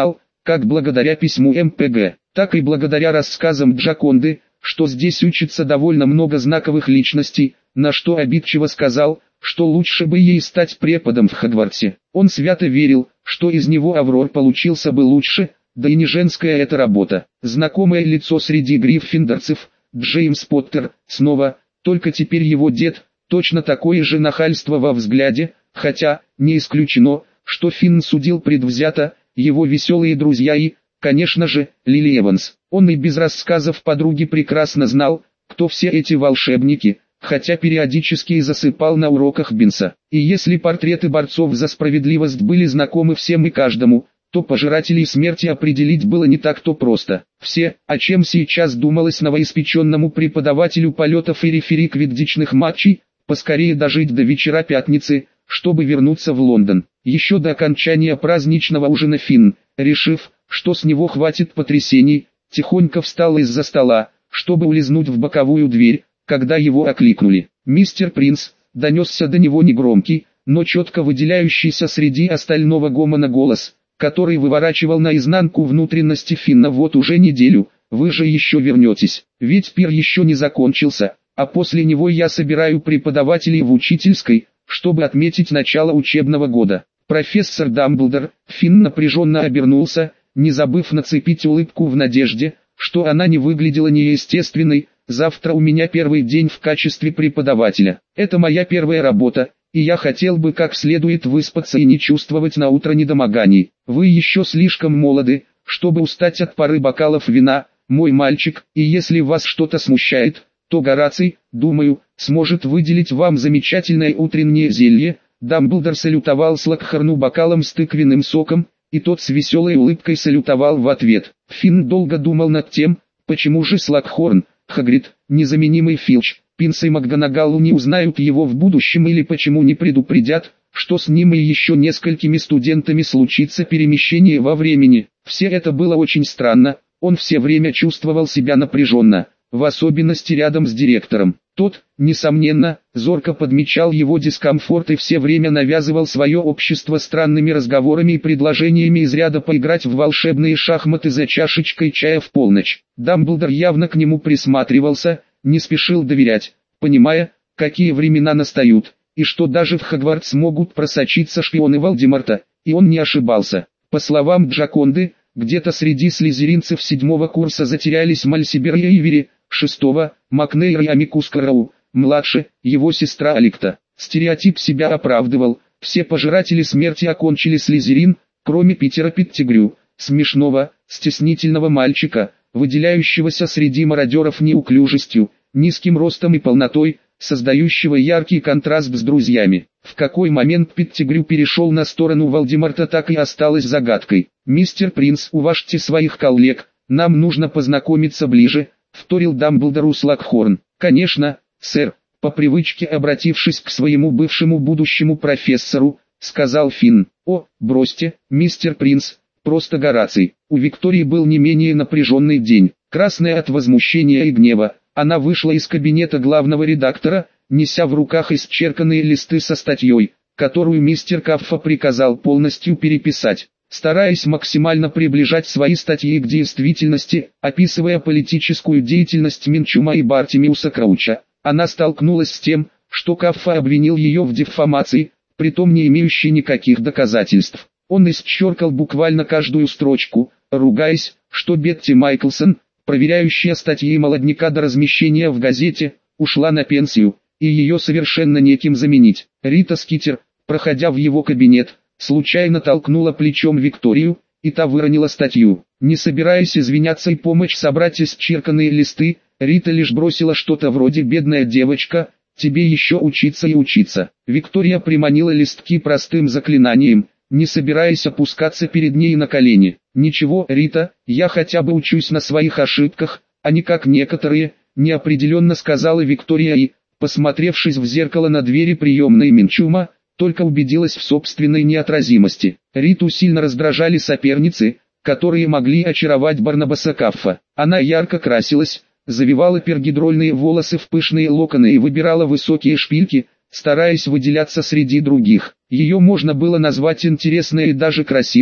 как благодаря письму эм пэ гэ, так и благодаря рассказам Джаконды, что здесь учится довольно много знаковых личностей, на что обидчиво сказал, что лучше бы ей стать преподом в Хогвартсе. Он свято верил, что из него Аврор получился бы лучше, да и не женская эта работа. Знакомое лицо среди гриффиндорцев, Джеймс Поттер, снова, только теперь его дед, точно такое же нахальство во взгляде, хотя, не исключено, что Финн судил предвзято, его веселые друзья и, конечно же, Лили Эванс. Он и без рассказов подруги прекрасно знал, кто все эти волшебники, хотя периодически и засыпал на уроках Бинса. И если портреты борцов за справедливость были знакомы всем и каждому, то пожирателей смерти определить было не так-то просто. Все, о чем сейчас думалось новоиспеченному преподавателю полетов и рефери квиддичных матчей, поскорее дожить до вечера пятницы, чтобы вернуться в Лондон. Еще до окончания праздничного ужина Финн, решив, что с него хватит потрясений, тихонько встал из-за стола, чтобы улизнуть в боковую дверь, когда его окликнули. «Мистер Принц», донесся до него негромкий, но четко выделяющийся среди остального гомона голос, который выворачивал наизнанку внутренности Финна. «Вот уже неделю, вы же еще вернетесь, ведь пир еще не закончился, а после него я собираю преподавателей в учительской, чтобы отметить начало учебного года». «Профессор Дамблдор», Финн напряженно обернулся, не забыв нацепить улыбку в надежде, что она не выглядела неестественной. «Завтра у меня первый день в качестве преподавателя. Это моя первая работа, и я хотел бы как следует выспаться и не чувствовать на утро недомоганий. Вы еще слишком молоды, чтобы устать от пары бокалов вина, мой мальчик, и если вас что-то смущает, то Гораций, думаю, сможет выделить вам замечательное утреннее зелье». Дамблдор салютовал Слакхорну бокалом с тыквенным соком, и тот с веселой улыбкой салютовал в ответ. Финн долго думал над тем, почему же Слакхорн, Хагрид, незаменимый Филч, Пинс и МакГонагалл не узнают его в будущем, или почему не предупредят, что с ним и еще несколькими студентами случится перемещение во времени. Все это было очень странно, он все время чувствовал себя напряженно, в особенности рядом с директором. Тот, несомненно, зорко подмечал его дискомфорт и все время навязывал свое общество странными разговорами и предложениями из ряда поиграть в волшебные шахматы за чашечкой чая в полночь. Дамблдор явно к нему присматривался, не спешил доверять, понимая, какие времена настают, и что даже в Хогвартс могут просочиться шпионы Волдеморта, и он не ошибался. По словам Джаконды, где-то среди слизеринцев седьмого курса затерялись Мальсибер и Ивери, шестого, Макнейр и Амикус Карау, младше, его сестра Аликта. Стереотип себя оправдывал, все пожиратели смерти окончили Слизерин, кроме Питера Петтигрю, смешного, стеснительного мальчика, выделяющегося среди мародеров неуклюжестью, низким ростом и полнотой, создающего яркий контраст с друзьями. В какой момент Петтигрю перешел на сторону Волдеморта, так и осталось загадкой. «Мистер Принц, уважьте своих коллег, нам нужно познакомиться ближе», — вторил Дамблдору Слакхорн. «Конечно, сэр», — по привычке обратившись к своему бывшему будущему профессору, сказал Финн. «О, бросьте, мистер Принц, просто Гораций». У Виктории был не менее напряженный день. Красная от возмущения и гнева, она вышла из кабинета главного редактора, неся в руках исчерканные листы со статьей, которую мистер Каффа приказал полностью переписать. Стараясь максимально приближать свои статьи к действительности, описывая политическую деятельность Минчума и Бартимиуса Крауча, она столкнулась с тем, что Каффа обвинил ее в дефамации, притом не имеющей никаких доказательств. Он исчеркал буквально каждую строчку, ругаясь, что Бетти Майклсон, проверяющая статьи молодняка до размещения в газете, ушла на пенсию, и ее совершенно неким заменить. Рита Скитер, проходя в его кабинет, случайно толкнула плечом Викторию, и та выронила статью. Не собираясь извиняться и помочь собрать исчерканные листы, Рита лишь бросила что-то вроде «бедная девочка, тебе еще учиться и учиться». Виктория приманила листки простым заклинанием, не собираясь опускаться перед ней на колени. «Ничего, Рита, я хотя бы учусь на своих ошибках, а не как некоторые», неопределенно сказала Виктория и, посмотревшись в зеркало на двери приемной Минчума, только убедилась в собственной неотразимости. Риту сильно раздражали соперницы, которые могли очаровать Барнабаса Каффа. Она ярко красилась, завивала пергидрольные волосы в пышные локоны и выбирала высокие шпильки, стараясь выделяться среди других. Ее можно было назвать интересной и даже красивой,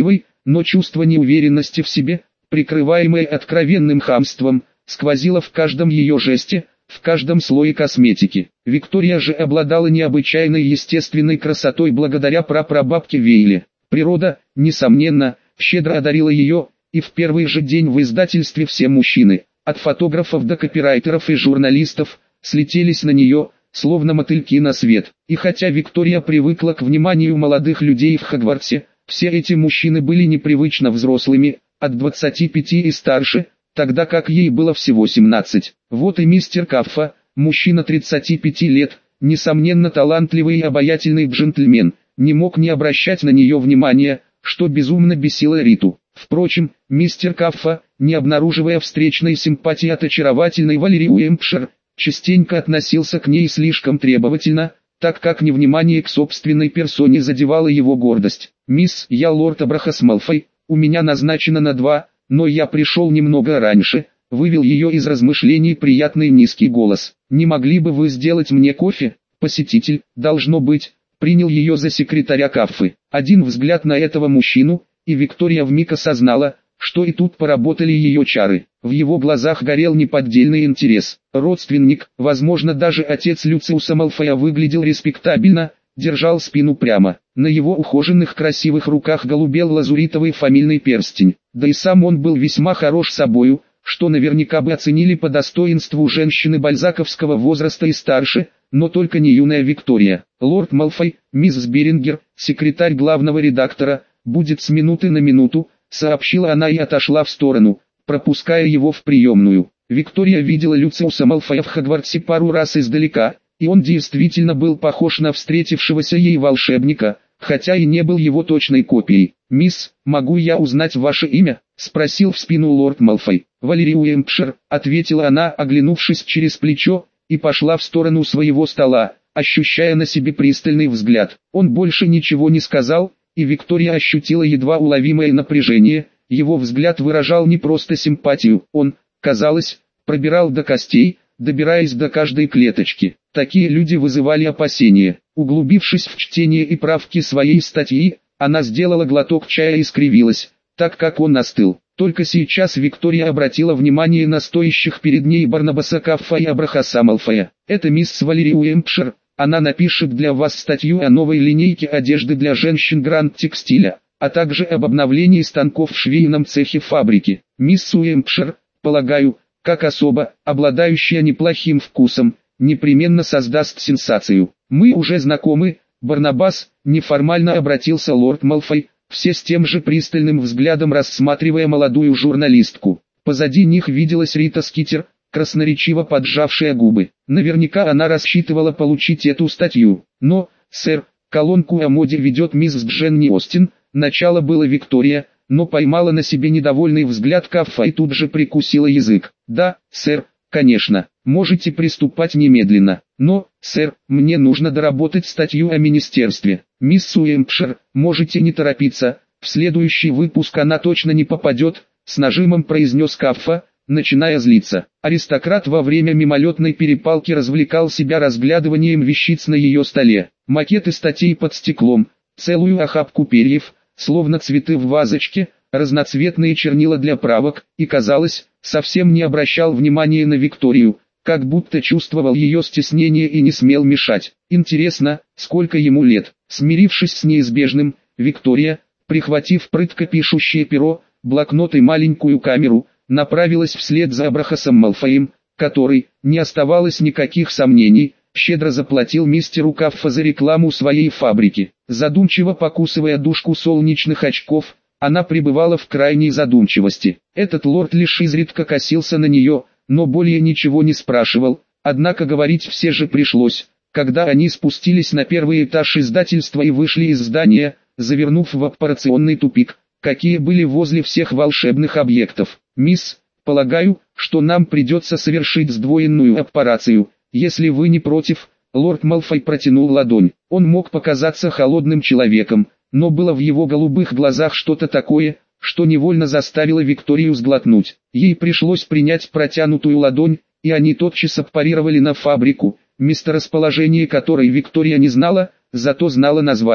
но чувство неуверенности в себе, прикрываемое откровенным хамством, сквозило в каждом ее жесте, в каждом слое косметики. Виктория же обладала необычайной естественной красотой благодаря прапрабабке Вейле. Природа, несомненно, щедро одарила ее, и в первый же день в издательстве все мужчины, от фотографов до копирайтеров и журналистов, слетелись на нее, словно мотыльки на свет. И хотя Виктория привыкла к вниманию молодых людей в Хогвартсе, все эти мужчины были непривычно взрослыми, от двадцати пяти и старше, тогда как ей было всего семнадцать. Вот и мистер Каффа, мужчина тридцати пяти лет, несомненно талантливый и обаятельный джентльмен, не мог не обращать на нее внимания, что безумно бесило Риту. Впрочем, мистер Каффа, не обнаруживая встречной симпатии от очаровательной Валерии Уэмпшир, частенько относился к ней слишком требовательно, так как невнимание к собственной персоне задевало его гордость. «Мисс, я лорд Абрахас Малфой, у меня назначено на два, но я пришел немного раньше», вывел ее из размышлений приятный низкий голос. «Не могли бы вы сделать мне кофе?» Посетитель, должно быть, принял ее за секретаря Каффы. Один взгляд на этого мужчину, и Виктория вмиг осознала, что и тут поработали ее чары. В его глазах горел неподдельный интерес. Родственник, возможно даже отец Люциуса Малфоя, выглядел респектабельно, держал спину прямо. На его ухоженных красивых руках голубел лазуритовый фамильный перстень. Да и сам он был весьма хорош собою, что наверняка бы оценили по достоинству женщины бальзаковского возраста и старше, но только не юная Виктория. «Лорд Малфой, мисс Берингер, секретарь главного редактора, будет с минуты на минуту», сообщила она и отошла в сторону, пропуская его в приемную. Виктория видела Люциуса Малфоя в Хогвартсе пару раз издалека, и он действительно был похож на встретившегося ей волшебника, хотя и не был его точной копией. «Мисс, могу я узнать ваше имя?» — спросил в спину лорд Малфой. «Валерия Уэмпшир», — ответила она, оглянувшись через плечо, и пошла в сторону своего стола, ощущая на себе пристальный взгляд. Он больше ничего не сказал, и Виктория ощутила едва уловимое напряжение. Его взгляд выражал не просто симпатию, он, казалось, пробирал до костей, добираясь до каждой клеточки. Такие люди вызывали опасения. Углубившись в чтение и правки своей статьи, она сделала глоток чая и скривилась, так как он остыл. Только сейчас Виктория обратила внимание на стоящих перед ней Барнабаса Каффа и Абрахаса Малфоя. «Это мисс Валерия Уэмпшир, она напишет для вас статью о новой линейке одежды для женщин Гранд Текстиля, а также об обновлении станков в швейном цехе фабрики. Мисс Уэмпшир, полагаю, как особа, обладающая неплохим вкусом, непременно создаст сенсацию. Мы уже знакомы, Барнабас», неформально обратился лорд Малфой, все с тем же пристальным взглядом рассматривая молодую журналистку. Позади них виделась Рита Скитер, красноречиво поджавшая губы. Наверняка она рассчитывала получить эту статью. «Но, сэр, колонку о моде ведет мисс Дженни Остин», начало было Виктория, но поймала на себе недовольный взгляд Каффа и тут же прикусила язык. «Да, сэр, конечно, можете приступать немедленно. Но, сэр, мне нужно доработать статью о министерстве. Мисс Уэмпшир, можете не торопиться, в следующий выпуск она точно не попадет», с нажимом произнес Каффа, начиная злиться. Аристократ во время мимолетной перепалки развлекал себя разглядыванием вещиц на ее столе. Макеты статей под стеклом, целую охапку перьев, словно цветы в вазочке, разноцветные чернила для правок, и, казалось, совсем не обращал внимания на Викторию, как будто чувствовал ее стеснение и не смел мешать. Интересно, сколько ему лет? Смирившись с неизбежным, Виктория, прихватив прытко пишущее перо, блокнот и маленькую камеру, направилась вслед за Абрахасом Малфоем, который, не оставалось никаких сомнений, щедро заплатил мистеру Каффа за рекламу своей фабрики. Задумчиво покусывая дужку солнечных очков, она пребывала в крайней задумчивости. Этот лорд лишь изредка косился на нее, но более ничего не спрашивал, однако говорить все же пришлось, когда они спустились на первый этаж издательства и вышли из здания, завернув в операционный тупик, какие были возле всех волшебных объектов. «Мисс, полагаю, что нам придется совершить сдвоенную операцию, если вы не против». Лорд Малфой протянул ладонь. Он мог показаться холодным человеком, но было в его голубых глазах что-то такое, что невольно заставило Викторию сглотнуть. Ей пришлось принять протянутую ладонь, и они тотчас аппарировали на фабрику, месторасположение которой Виктория не знала, зато знала название.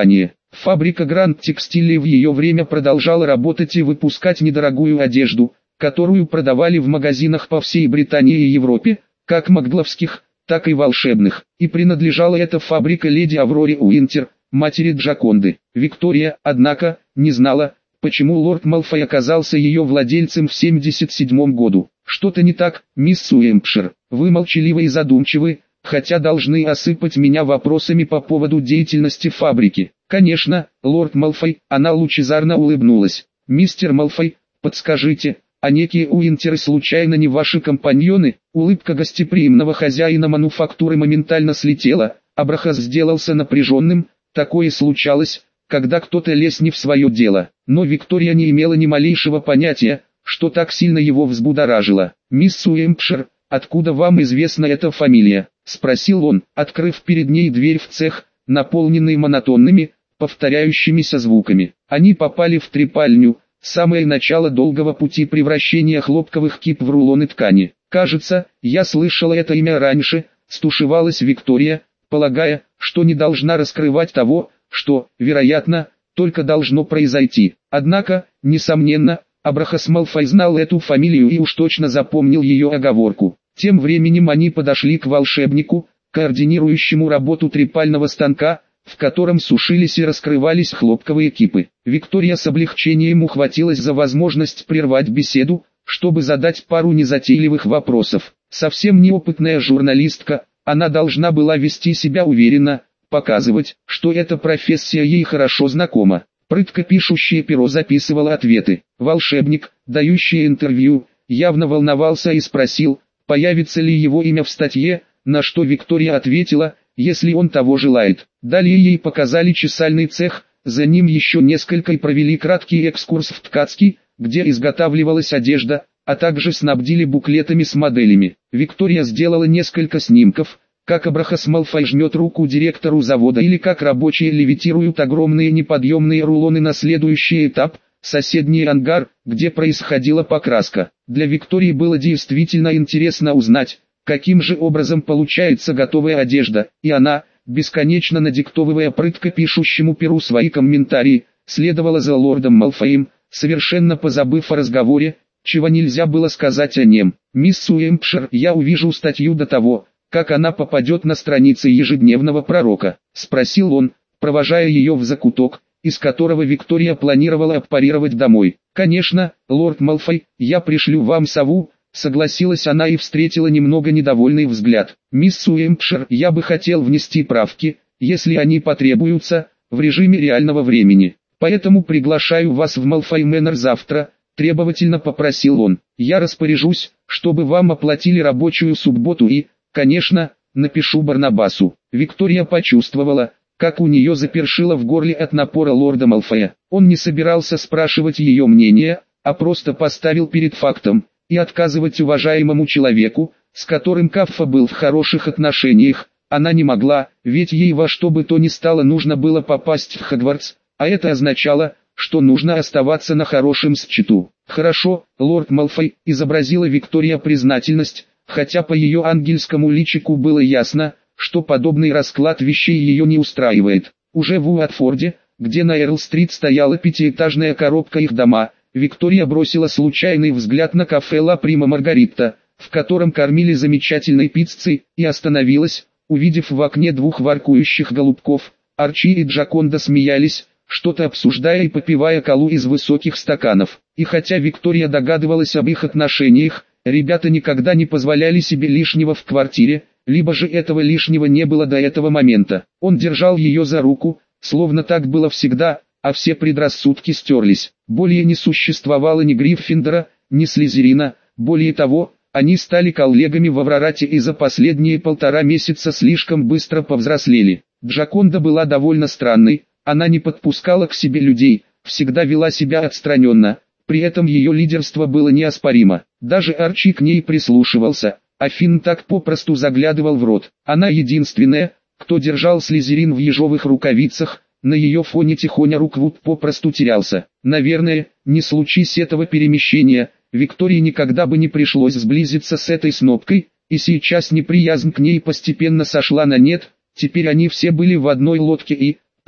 Фабрика Гранд Текстили в ее время продолжала работать и выпускать недорогую одежду, которую продавали в магазинах по всей Британии и Европе, как магловских, так и волшебных, и принадлежала эта фабрика леди Авроре Уинтер, матери Джаконды. Виктория, однако, не знала, почему лорд Малфой оказался ее владельцем в семьдесят седьмом году. «Что-то не так, мисс Уэмпшир, вы молчаливы и задумчивы, хотя должны осыпать меня вопросами по поводу деятельности фабрики». «Конечно, лорд Малфой», она лучезарно улыбнулась. «Мистер Малфой, подскажите, а некие Уинтеры случайно не ваши компаньоны?» Улыбка гостеприимного хозяина мануфактуры моментально слетела, Абрахас сделался напряженным. Такое случалось, когда кто-то лез не в свое дело, но Виктория не имела ни малейшего понятия, что так сильно его взбудоражило. «Мисс Уэмпшир, откуда вам известна эта фамилия?» — спросил он, открыв перед ней дверь в цех, наполненный монотонными, повторяющимися звуками. Они попали в трепальню, самое начало долгого пути превращения хлопковых кип в рулоны ткани. «Кажется, я слышала это имя раньше», — стушевалась Виктория, полагая, что не должна раскрывать того, что, вероятно, только должно произойти. Однако, несомненно, Абрахас Малфой знал эту фамилию и уж точно запомнил ее оговорку. Тем временем они подошли к волшебнику, координирующему работу трепального станка, в котором сушились и раскрывались хлопковые кипы. Виктория с облегчением ухватилась за возможность прервать беседу, чтобы задать пару незатейливых вопросов. Совсем неопытная журналистка, она должна была вести себя уверенно, показывать, что эта профессия ей хорошо знакома. Прытко пишущее перо записывало ответы. Волшебник, дающий интервью, явно волновался и спросил, появится ли его имя в статье, на что Виктория ответила, если он того желает. Далее ей показали чесальный цех, за ним еще несколько и провели краткий экскурс в ткацкий, где изготавливалась одежда, а также снабдили буклетами с моделями. Виктория сделала несколько снимков, как Абрахас Малфой жмет руку директору завода или как рабочие левитируют огромные неподъемные рулоны на следующий этап, соседний ангар, где происходила покраска. Для Виктории было действительно интересно узнать, каким же образом получается готовая одежда, и она, бесконечно надиктовывая прытко пишущему перу свои комментарии, следовала за лордом Малфоем, совершенно позабыв о разговоре, чего нельзя было сказать о нем. «Мисс Уэмпшир, я увижу статью до того, как она попадет на страницы ежедневного пророка?» — спросил он, провожая ее в закуток, из которого Виктория планировала аппарировать домой. «Конечно, лорд Малфой, я пришлю вам сову», — согласилась она и встретила немного недовольный взгляд. «Мисс Уэмпшир, я бы хотел внести правки, если они потребуются, в режиме реального времени. Поэтому приглашаю вас в Малфой Мэннер завтра», — требовательно попросил он. «Я распоряжусь, чтобы вам оплатили рабочую субботу и, конечно, напишу Барнабасу». Виктория почувствовала, как у нее запершило в горле от напора лорда Малфоя. Он не собирался спрашивать ее мнение, а просто поставил перед фактом, и отказывать уважаемому человеку, с которым Каффа был в хороших отношениях, она не могла, ведь ей во что бы то ни стало нужно было попасть в Хогвартс, а это означало, что нужно оставаться на хорошем счету. «Хорошо, лорд Малфой», — изобразила Виктория признательность, хотя по ее ангельскому личику было ясно, что подобный расклад вещей ее не устраивает. Уже в Уотфорде, где на Эрл-стрит стояла пятиэтажная коробка их дома, Виктория бросила случайный взгляд на кафе «Ла Прима Маргарита», в котором кормили замечательной пиццей, и остановилась, увидев в окне двух воркующих голубков. Арчи и Джаконда смеялись, что-то обсуждая и попивая колу из высоких стаканов. И хотя Виктория догадывалась об их отношениях, ребята никогда не позволяли себе лишнего в квартире, либо же этого лишнего не было до этого момента. Он держал ее за руку, словно так было всегда, а все предрассудки стерлись. Более не существовало ни Гриффиндора, ни Слизерина, более того, они стали коллегами в Аврорате и за последние полтора месяца слишком быстро повзрослели. Джаконда была довольно странной, она не подпускала к себе людей, всегда вела себя отстраненно, при этом ее лидерство было неоспоримо. Даже Арчи к ней прислушивался, а Финн так попросту заглядывал в рот. Она единственная, кто держал Слизерин в ежовых рукавицах, на ее фоне Тихоня Руквуд попросту терялся. Наверное, не случись этого перемещения, Виктории никогда бы не пришлось сблизиться с этой снопкой, и сейчас неприязнь к ней постепенно сошла на нет, теперь они все были в одной лодке и,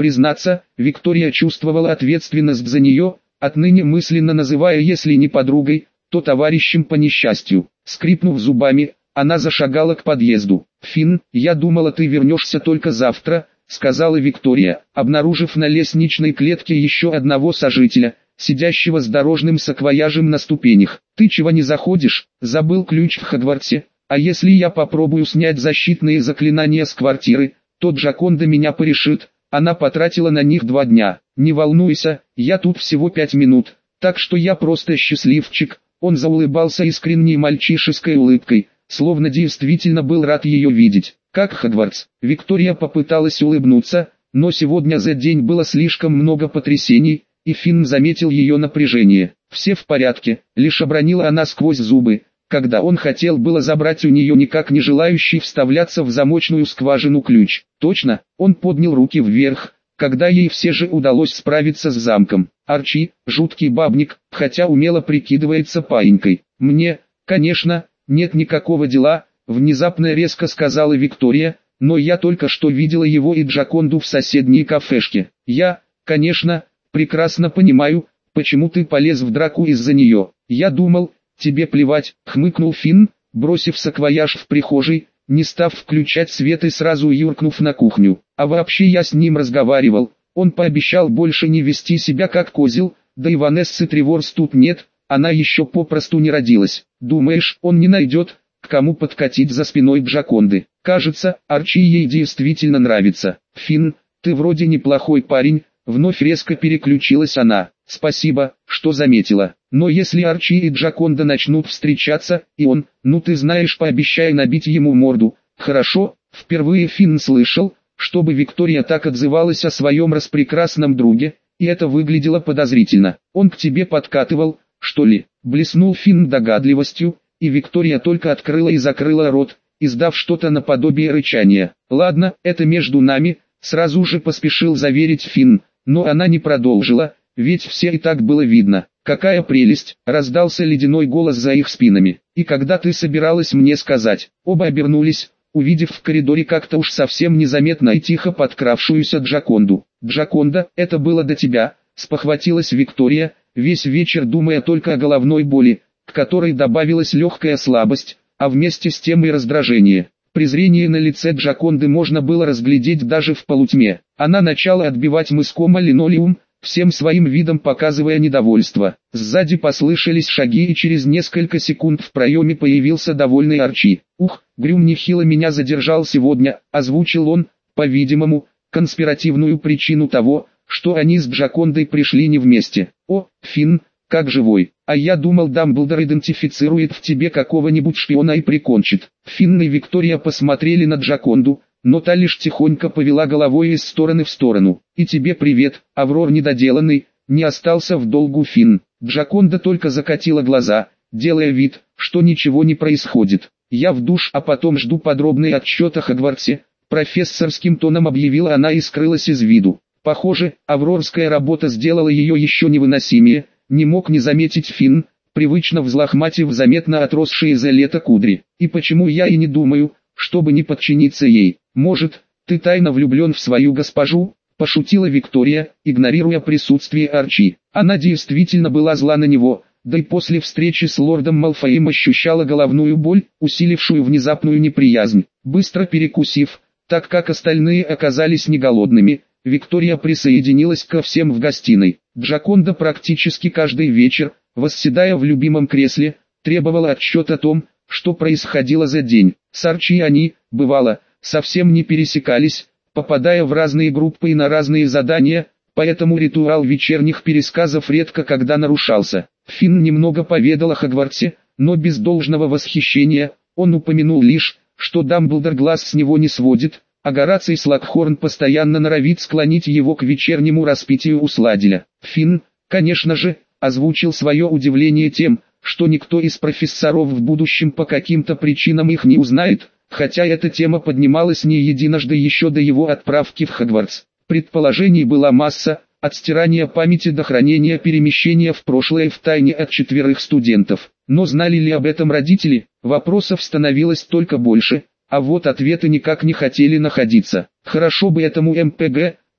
Признаться, Виктория чувствовала ответственность за нее, отныне мысленно называя, если не подругой, то товарищем по несчастью. Скрипнув зубами, она зашагала к подъезду. «Финн, я думала, ты вернешься только завтра», — сказала Виктория, обнаружив на лестничной клетке еще одного сожителя, сидящего с дорожным саквояжем на ступенях. «Ты чего не заходишь? Забыл ключ в Хогвартсе? А если я попробую снять защитные заклинания с квартиры, то Джаконда меня порешит. Она потратила на них два дня. Не волнуйся, я тут всего пять минут, так что я просто счастливчик». Он заулыбался искренней мальчишеской улыбкой, словно действительно был рад ее видеть. «Как Хогвартс?» Виктория попыталась улыбнуться, но сегодня за день было слишком много потрясений, и Финн заметил ее напряжение. «Все в порядке», лишь обронила она сквозь зубы, когда он хотел было забрать у нее никак не желающий вставляться в замочную скважину ключ. «Точно?» Он поднял руки вверх, когда ей все же удалось справиться с замком. «Арчи, жуткий бабник, хотя умело прикидывается паинькой. Мне, конечно, нет никакого дела», внезапно резко сказала Виктория, «но я только что видела его и Джаконду в соседней кафешке. Я, конечно, прекрасно понимаю, почему ты полез в драку из-за нее. Я думал, тебе плевать», хмыкнул Финн, бросив саквояж в прихожей, не став включать свет и сразу юркнув на кухню. «А вообще я с ним разговаривал, он пообещал больше не вести себя как козел, да и Ванессы Треворс тут нет, она еще попросту не родилась. Думаешь, он не найдет, к кому подкатить за спиной Джаконды? Кажется, Арчи ей действительно нравится». «Финн, ты вроде неплохой парень», вновь резко переключилась она. «Спасибо, что заметила. Но если Арчи и Джаконда начнут встречаться, и он, ну ты знаешь, пообещай набить ему морду». «Хорошо». Впервые Финн слышал, чтобы Виктория так отзывалась о своем распрекрасном друге, и это выглядело подозрительно. «Он к тебе подкатывал, что ли?» Блеснул Финн догадливостью, и Виктория только открыла и закрыла рот, издав что-то наподобие рычания. «Ладно, это между нами», сразу же поспешил заверить Финн, но она не продолжила, ведь все и так было видно. «Какая прелесть!» — раздался ледяной голос за их спинами. «И когда ты собиралась мне сказать?» Оба обернулись, увидев в коридоре как-то уж совсем незаметно и тихо подкравшуюся Джаконду. «Джаконда, это было до тебя», — спохватилась Виктория, весь вечер думая только о головной боли, к которой добавилась легкая слабость, а вместе с тем и раздражение. Презрение на лице Джаконды можно было разглядеть даже в полутьме. Она начала отбивать мыском о линолеум, всем своим видом показывая недовольство. Сзади послышались шаги, и через несколько секунд в проеме появился довольный Арчи. «Ух, Грюм нехило меня задержал сегодня», — озвучил он, по-видимому, конспиративную причину того, что они с Джакондой пришли не вместе. «О, Финн, как живой, а я думал, Дамблдор идентифицирует в тебе какого-нибудь шпиона и прикончит». Финн и Виктория посмотрели на Джаконду, но та лишь тихонько повела головой из стороны в сторону. «И тебе привет, Аврор недоделанный», не остался в долгу Финн. Джаконда только закатила глаза, делая вид, что ничего не происходит. «Я в душ, а потом жду подробный отчет о Хогвартсе», профессорским тоном объявила она и скрылась из виду. Похоже, аврорская работа сделала ее еще невыносимее, не мог не заметить Финн, привычно взлохматив заметно отросшие за лето кудри. «И почему я и не думаю, чтобы не подчиниться ей? Может, ты тайно влюблен в свою госпожу?» пошутила Виктория, игнорируя присутствие Арчи. Она действительно была зла на него, да и после встречи с лордом Малфоем ощущала головную боль, усилившую внезапную неприязнь. Быстро перекусив, так как остальные оказались не голодными, Виктория присоединилась ко всем в гостиной. Джаконда практически каждый вечер, восседая в любимом кресле, требовала отчет о том, что происходило за день. С Арчи они, бывало, совсем не пересекались, попадая в разные группы и на разные задания, поэтому ритуал вечерних пересказов редко когда нарушался. Финн немного поведал о Хогвартсе, но без должного восхищения. Он упомянул лишь, что Дамблдор глаз с него не сводит, а Гораций Слакхорн постоянно норовит склонить его к вечернему распитию у Сладеля. Финн, конечно же, озвучил свое удивление тем, что никто из профессоров в будущем по каким-то причинам их не узнает, хотя эта тема поднималась не единожды еще до его отправки в Хогвартс. Предположений была масса, от стирания памяти до хранения перемещения в прошлое в тайне от четверых студентов. Но знали ли об этом родители? Вопросов становилось только больше, а вот ответы никак не хотели находиться. Хорошо бы этому эм пэ гэ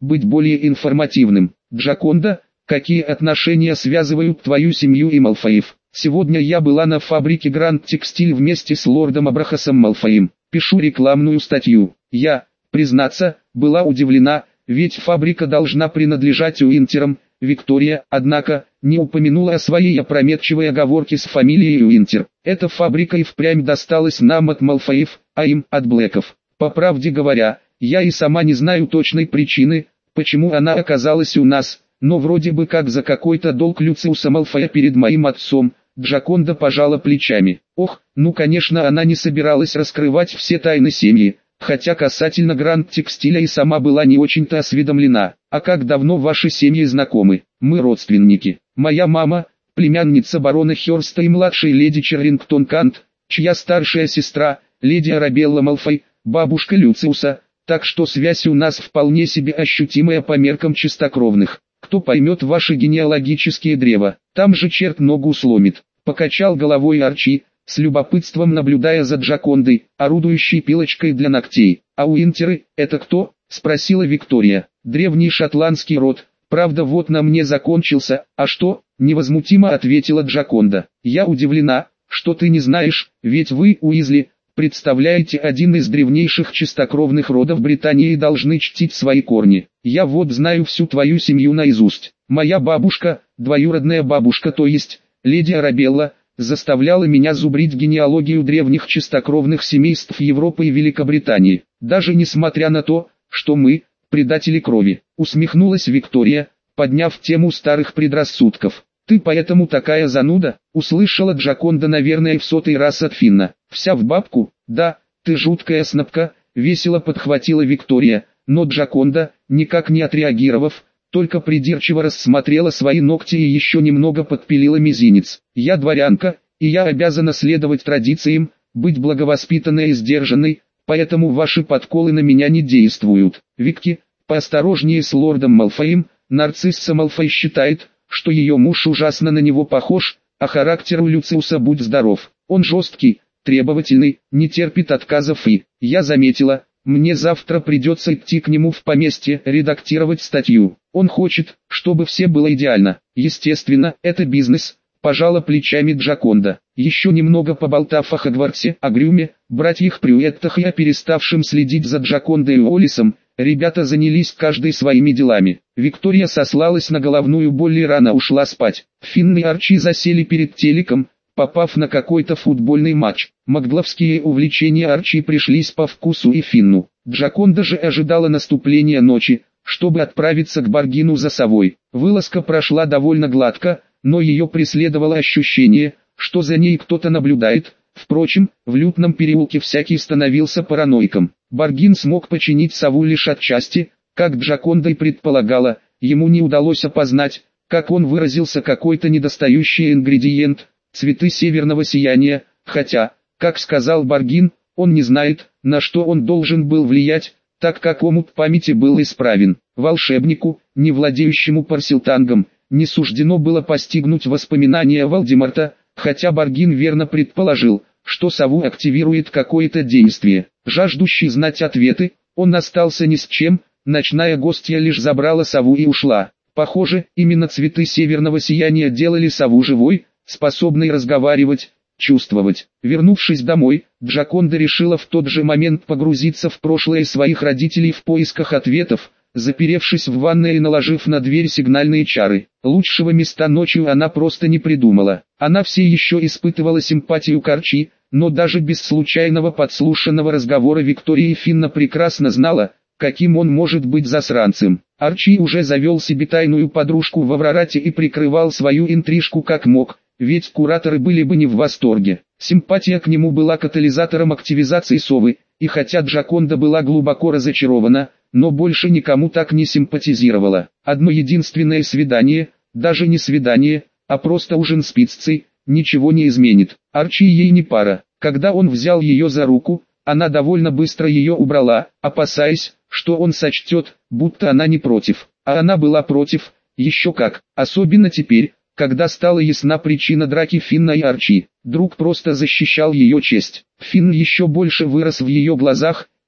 быть более информативным. Джаконда, какие отношения связывают твою семью и Малфоев? Сегодня я была на фабрике Гранд Текстиль вместе с лордом Абрахасом Малфоем. Пишу рекламную статью. Я, признаться, была удивлена, ведь фабрика должна принадлежать Уинтерам. Виктория, однако, не упомянула о своей опрометчивой оговорке с фамилией Уинтер. Эта фабрика и впрямь досталась нам от Малфоев, а им от Блэков. По правде говоря, я и сама не знаю точной причины, почему она оказалась у нас, но вроде бы как за какой-то долг Люциуса Малфоя перед моим отцом. Джаконда пожала плечами. Ох, ну конечно она не собиралась раскрывать все тайны семьи, хотя касательно Гранд Текстиля и сама была не очень-то осведомлена. А как давно ваши семьи знакомы? Мы родственники. Моя мама, племянница барона Хёрста и младшей леди Черрингтон Кант, чья старшая сестра, леди Арабелла Малфой, бабушка Люциуса, так что связь у нас вполне себе ощутимая по меркам чистокровных. Кто поймет ваши генеалогические древа, там же черт ногу сломит. Покачал головой Арчи, с любопытством наблюдая за Джакондой, орудующей пилочкой для ногтей. А Уинтеры, это кто? Спросила Виктория. Древний шотландский род, правда вот на мне закончился, а что? Невозмутимо ответила Джаконда. Я удивлена, что ты не знаешь, ведь вы, Уизли, представляете один из древнейших чистокровных родов Британии и должны чтить свои корни. Я вот знаю всю твою семью наизусть. Моя бабушка, двоюродная бабушка, то есть, леди Арабелла, заставляла меня зубрить генеалогию древних чистокровных семейств Европы и Великобритании. Даже несмотря на то, что мы, предатели крови, усмехнулась Виктория, подняв тему старых предрассудков. «Ты поэтому такая зануда?» — услышала Джаконда, наверное, в сотый раз от Финна. «Вся в бабку?» «Да, ты жуткая снобка», — весело подхватила Виктория, но Джаконда, никак не отреагировав, только придирчиво рассмотрела свои ногти и еще немного подпилила мизинец. «Я дворянка, и я обязана следовать традициям, быть благовоспитанной и сдержанной, поэтому ваши подколы на меня не действуют. Викки, поосторожнее с лордом Малфоем, Нарцисса Малфой считает, что ее муж ужасно на него похож, а характер у Люциуса будь здоров. Он жесткий, требовательный, не терпит отказов и, я заметила, мне завтра придется идти к нему в поместье, редактировать статью. Он хочет, чтобы все было идеально. Естественно, это бизнес», — пожала плечами Джаконда. Еще немного поболтав о Хогвартсе, о Грюме, братьях Прюэттах и о переставшем следить за Джакондой и Уоллесом, ребята занялись каждый своими делами. Виктория сослалась на головную боль и рано ушла спать. Финн и Арчи засели перед телеком, попав на какой-то футбольный матч. Магловские увлечения Арчи пришлись по вкусу и Финну. Джаконда же ожидала наступления ночи, чтобы отправиться к Баргину за совой. Вылазка прошла довольно гладко, но ее преследовало ощущение, что за ней кто-то наблюдает. Впрочем, в лютном переулке всякий становился параноиком. Баргин смог починить сову лишь отчасти, как Джаконда и предполагала, ему не удалось опознать, как он выразился, какой-то недостающий ингредиент, цветы северного сияния, хотя, как сказал Баргин, он не знает, на что он должен был влиять, так как омут памяти был исправен. Волшебнику, не владеющему парсилтангом, не суждено было постигнуть воспоминания Волдеморта, хотя Баргин верно предположил, что сову активирует какое-то действие. Жаждущий знать ответы, он остался ни с чем, ночная гостья лишь забрала сову и ушла. Похоже, именно цветы северного сияния делали сову живой, способной разговаривать, чувствовать. Вернувшись домой, Джаконда решила в тот же момент погрузиться в прошлое своих родителей в поисках ответов, заперевшись в ванной и наложив на дверь сигнальные чары. Лучшего места ночью она просто не придумала. Она все еще испытывала симпатию к Арчи, но даже без случайного подслушанного разговора Виктории Финна прекрасно знала, каким он может быть засранцем. Арчи уже завел себе тайную подружку в Аврорате и прикрывал свою интрижку как мог, ведь кураторы были бы не в восторге. Симпатия к нему была катализатором активизации совы, и хотя Джаконда была глубоко разочарована, но больше никому так не симпатизировала. Одно единственное свидание, даже не свидание, а просто ужин с пиццей, ничего не изменит. Арчи ей не пара. Когда он взял ее за руку, она довольно быстро ее убрала, опасаясь, что он сочтет, будто она не против. А она была против, еще как, особенно теперь, когда стала ясна причина драки Финна и Арчи. Друг просто защищал ее честь. Финн еще больше вырос в ее глазах,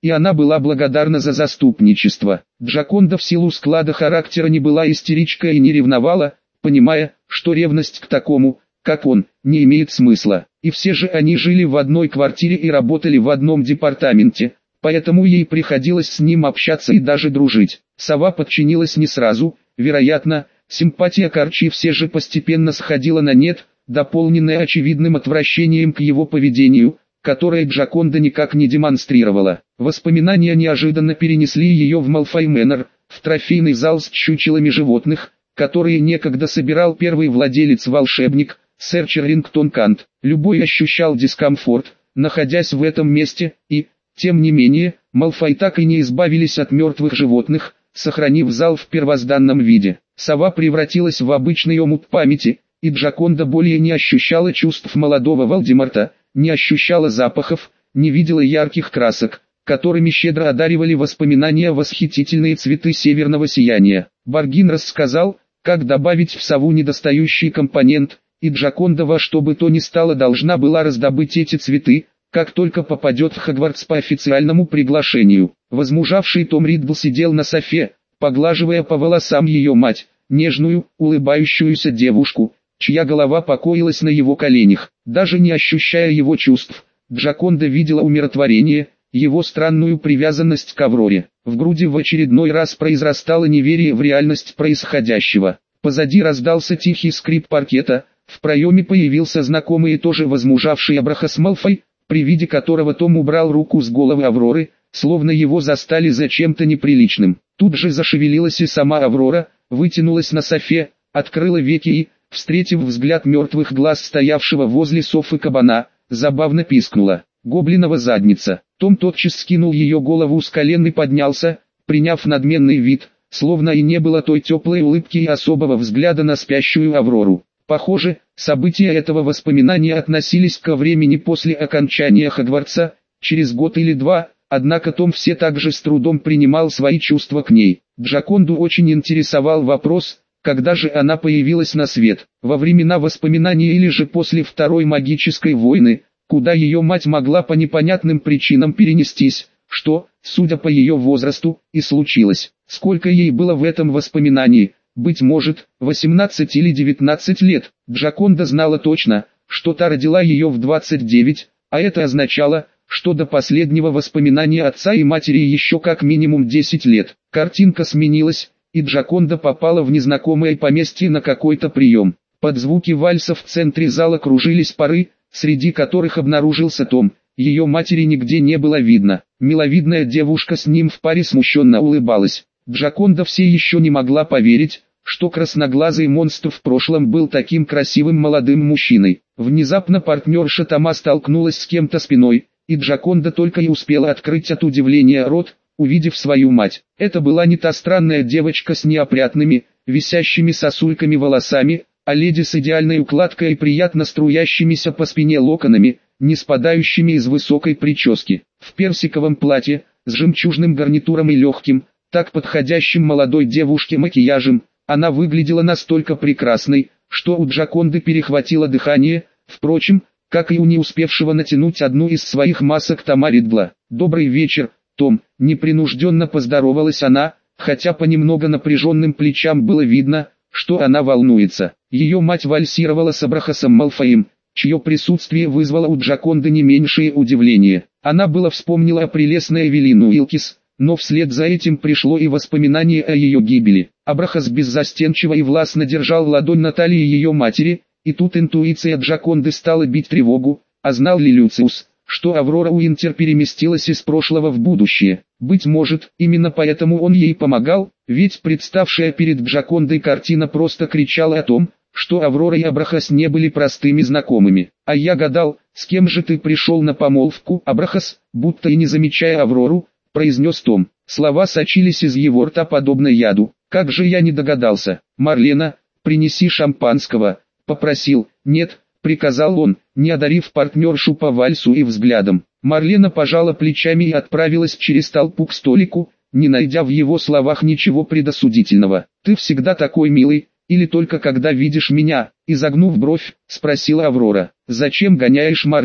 и она была благодарна за заступничество. Джаконда в силу склада характера не была истеричкой и не ревновала, понимая, что ревность к такому, как он, не имеет смысла. И все же они жили в одной квартире и работали в одном департаменте, поэтому ей приходилось с ним общаться и даже дружить. Сова подчинилась не сразу, вероятно, симпатия к Арчи все же постепенно сходила на нет, дополненная очевидным отвращением к его поведению, которое Джаконда никак не демонстрировала. Воспоминания неожиданно перенесли ее в Малфой Мэннер, в трофейный зал с чучелами животных, которые некогда собирал первый владелец-волшебник, сэр Черрингтон Кант. Любой ощущал дискомфорт, находясь в этом месте, и, тем не менее, Малфой так и не избавились от мертвых животных, сохранив зал в первозданном виде. Сова превратилась в обычный омут памяти, и Джаконда более не ощущала чувств молодого Волдеморта, не ощущала запахов, не видела ярких красок, которыми щедро одаривали воспоминания восхитительные цветы северного сияния. Баргин рассказал, как добавить в сову недостающий компонент, и Джаконда во что бы то ни стало должна была раздобыть эти цветы, как только попадет в Хогвартс по официальному приглашению. Возмужавший Том Риддл сидел на софе, поглаживая по волосам ее мать, нежную, улыбающуюся девушку, чья голова покоилась на его коленях. Даже не ощущая его чувств, Джаконда видела умиротворение, его странную привязанность к Авроре. В груди в очередной раз произрастало неверие в реальность происходящего. Позади раздался тихий скрип паркета, в проеме появился знакомый и тоже возмужавший Абрахас Малфой, при виде которого Том убрал руку с головы Авроры, словно его застали за чем-то неприличным. Тут же зашевелилась и сама Аврора, вытянулась на софе, открыла веки и, встретив взгляд мертвых глаз стоявшего возле софы кабана, забавно пискнула: «Гоблинова задница». Том тотчас скинул ее голову с колен и поднялся, приняв надменный вид, словно и не было той теплой улыбки и особого взгляда на спящую Аврору. Похоже, события этого воспоминания относились ко времени после окончания Хогвартса, через год или два, однако Том все так же с трудом принимал свои чувства к ней. Джаконду очень интересовал вопрос, когда же она появилась на свет, во времена воспоминаний или же после Второй магической войны, куда ее мать могла по непонятным причинам перенестись, что, судя по ее возрасту, и случилось. Сколько ей было в этом воспоминании? Быть может, восемнадцать или девятнадцать лет. Джаконда знала точно, что та родила ее в двадцать девять, а это означало, что до последнего воспоминания отца и матери еще как минимум десять лет. Картинка сменилась, и Джаконда попала в незнакомое поместье на какой-то прием. Под звуки вальса в центре зала кружились пары, среди которых обнаружился Том. Ее матери нигде не было видно. Миловидная девушка с ним в паре смущенно улыбалась. Джаконда все еще не могла поверить, что красноглазый монстр в прошлом был таким красивым молодым мужчиной. Внезапно партнерша Тома столкнулась с кем-то спиной, и Джаконда только и успела открыть от удивления рот, увидев свою мать. Это была не та странная девочка с неопрятными, висящими сосульками волосами, а леди с идеальной укладкой и приятно струящимися по спине локонами, не спадающими из высокой прически. В персиковом платье, с жемчужным гарнитуром и легким, так подходящим молодой девушке макияжем, она выглядела настолько прекрасной, что у Джаконды перехватило дыхание, впрочем, как и у не успевшего натянуть одну из своих масок Тома Риддла. «Добрый вечер, Том», — непринужденно поздоровалась она, хотя по немного напряженным плечам было видно, что она волнуется. Ее мать вальсировала с Абрахасом Малфоем, чье присутствие вызвало у Джаконды не меньшее удивление. Она было вспомнила о прелестной Эвелин Уилкис, но вслед за этим пришло и воспоминание о ее гибели. Абрахас беззастенчиво и властно держал ладонь на талии ее матери, и тут интуиция Джаконды стала бить тревогу, а знал ли Люциус, что Аврора Уинтер переместилась из прошлого в будущее. Быть может, именно поэтому он ей помогал, ведь представшая перед Джакондой картина просто кричала о том, что Аврора и Абрахас не были простыми знакомыми. «А я гадал, с кем же ты пришел на помолвку, Абрахас?» Будто и не замечая Аврору, произнес Том. Слова сочились из его рта подобно яду. «Как же я не догадался! Марлена, принеси шампанского!» Попросил. «Нет», приказал он, не одарив партнершу по вальсу и взглядом. Марлена пожала плечами и отправилась через толпу к столику, не найдя в его словах ничего предосудительного. «Ты всегда такой милый, или только когда видишь меня?» Изогнув бровь, спросила Аврора. «Зачем гоняешь Марлену?»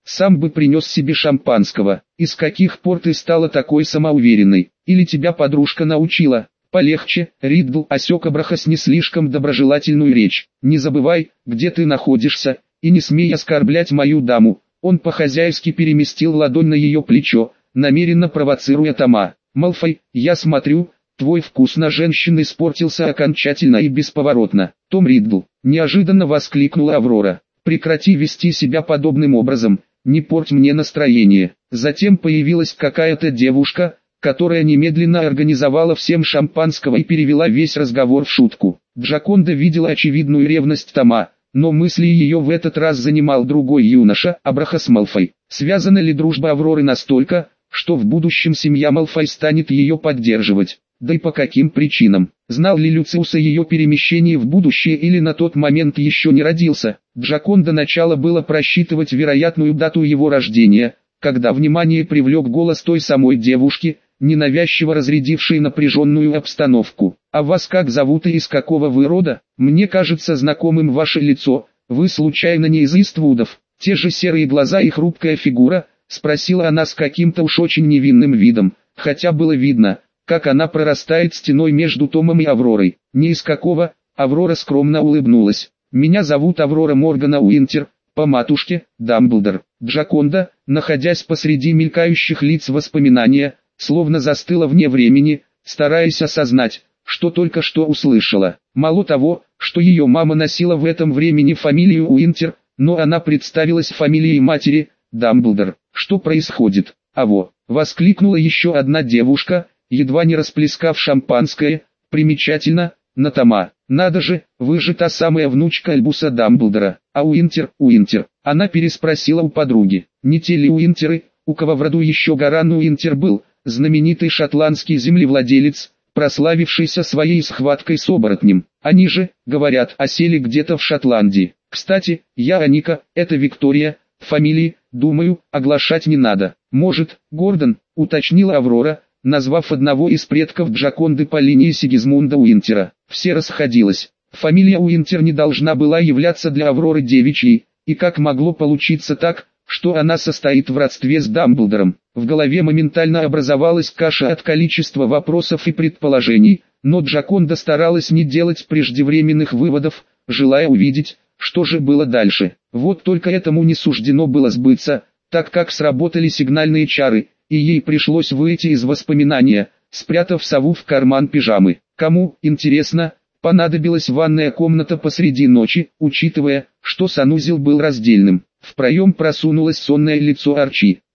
Сам бы принес себе шампанского. Из каких пор ты стала такой самоуверенной? Или тебя подружка научила? Полегче, Риддл осек Абраха с не слишком доброжелательную речь. Не забывай, где ты находишься, и не смей оскорблять мою даму. Он по-хозяйски переместил ладонь на ее плечо, намеренно провоцируя Тома. Малфой, я смотрю, твой вкус на женщин испортился окончательно и бесповоротно. Том Риддл, неожиданно воскликнула Аврора. Прекрати вести себя подобным образом, не порть мне настроение. Затем появилась какая-то девушка, которая немедленно организовала всем шампанского и перевела весь разговор в шутку. Джаконда видела очевидную ревность Тома, но мысли ее в этот раз занимал другой юноша, Абрахас Малфой. Связана ли дружба Авроры настолько, что в будущем семья Малфой станет ее поддерживать? Да и по каким причинам? Знал ли Люциус о ее перемещении в будущее или на тот момент еще не родился? Джаконда начала было просчитывать вероятную дату его рождения, когда внимание привлек голос той самой девушки, ненавязчиво разрядившей напряженную обстановку. «А вас как зовут и из какого вы рода? Мне кажется знакомым ваше лицо, вы случайно не из Иствудов?» «Те же серые глаза и хрупкая фигура?» — спросила она с каким-то уж очень невинным видом, хотя было видно, как она прорастает стеной между Томом и Авророй. «Не из какого?» — Аврора скромно улыбнулась. «Меня зовут Аврора Моргана Уинтер, по матушке, Дамблдор». Джаконда, находясь посреди мелькающих лиц воспоминания, словно застыла вне времени, стараясь осознать, что только что услышала. Мало того, что ее мама носила в этом времени фамилию Уинтер, но она представилась фамилией матери, Дамблдор. «Что происходит?» «Аво!» — воскликнула еще одна девушка, едва не расплескав шампанское. «Примечательно, на Тома. Надо же, вы же та самая внучка Альбуса Дамблдора. А Уинтер, Уинтер?» Она переспросила у подруги. «Не те ли Уинтеры, у кого в роду еще Гаран Уинтер был, знаменитый шотландский землевладелец, прославившийся своей схваткой с оборотнем? Они же, говорят, осели где-то в Шотландии. Кстати, я Аника, это Виктория, фамилии, думаю, оглашать не надо. Может, Гордон?» — уточнила Аврора, назвав одного из предков Джаконды по линии Сигизмунда Уинтера. Все расходилось. Фамилия Уинтер не должна была являться для Авроры девичьей, и как могло получиться так, что она состоит в родстве с Дамблдором? В голове моментально образовалась каша от количества вопросов и предположений, но Джаконда старалась не делать преждевременных выводов, желая увидеть, что же было дальше. Вот только этому не суждено было сбыться, так как сработали сигнальные чары, и ей пришлось выйти из воспоминания, спрятав сову в карман пижамы. Кому, интересно, понадобилась ванная комната посреди ночи, учитывая, что санузел был раздельным? В проем просунулось сонное лицо Арчи.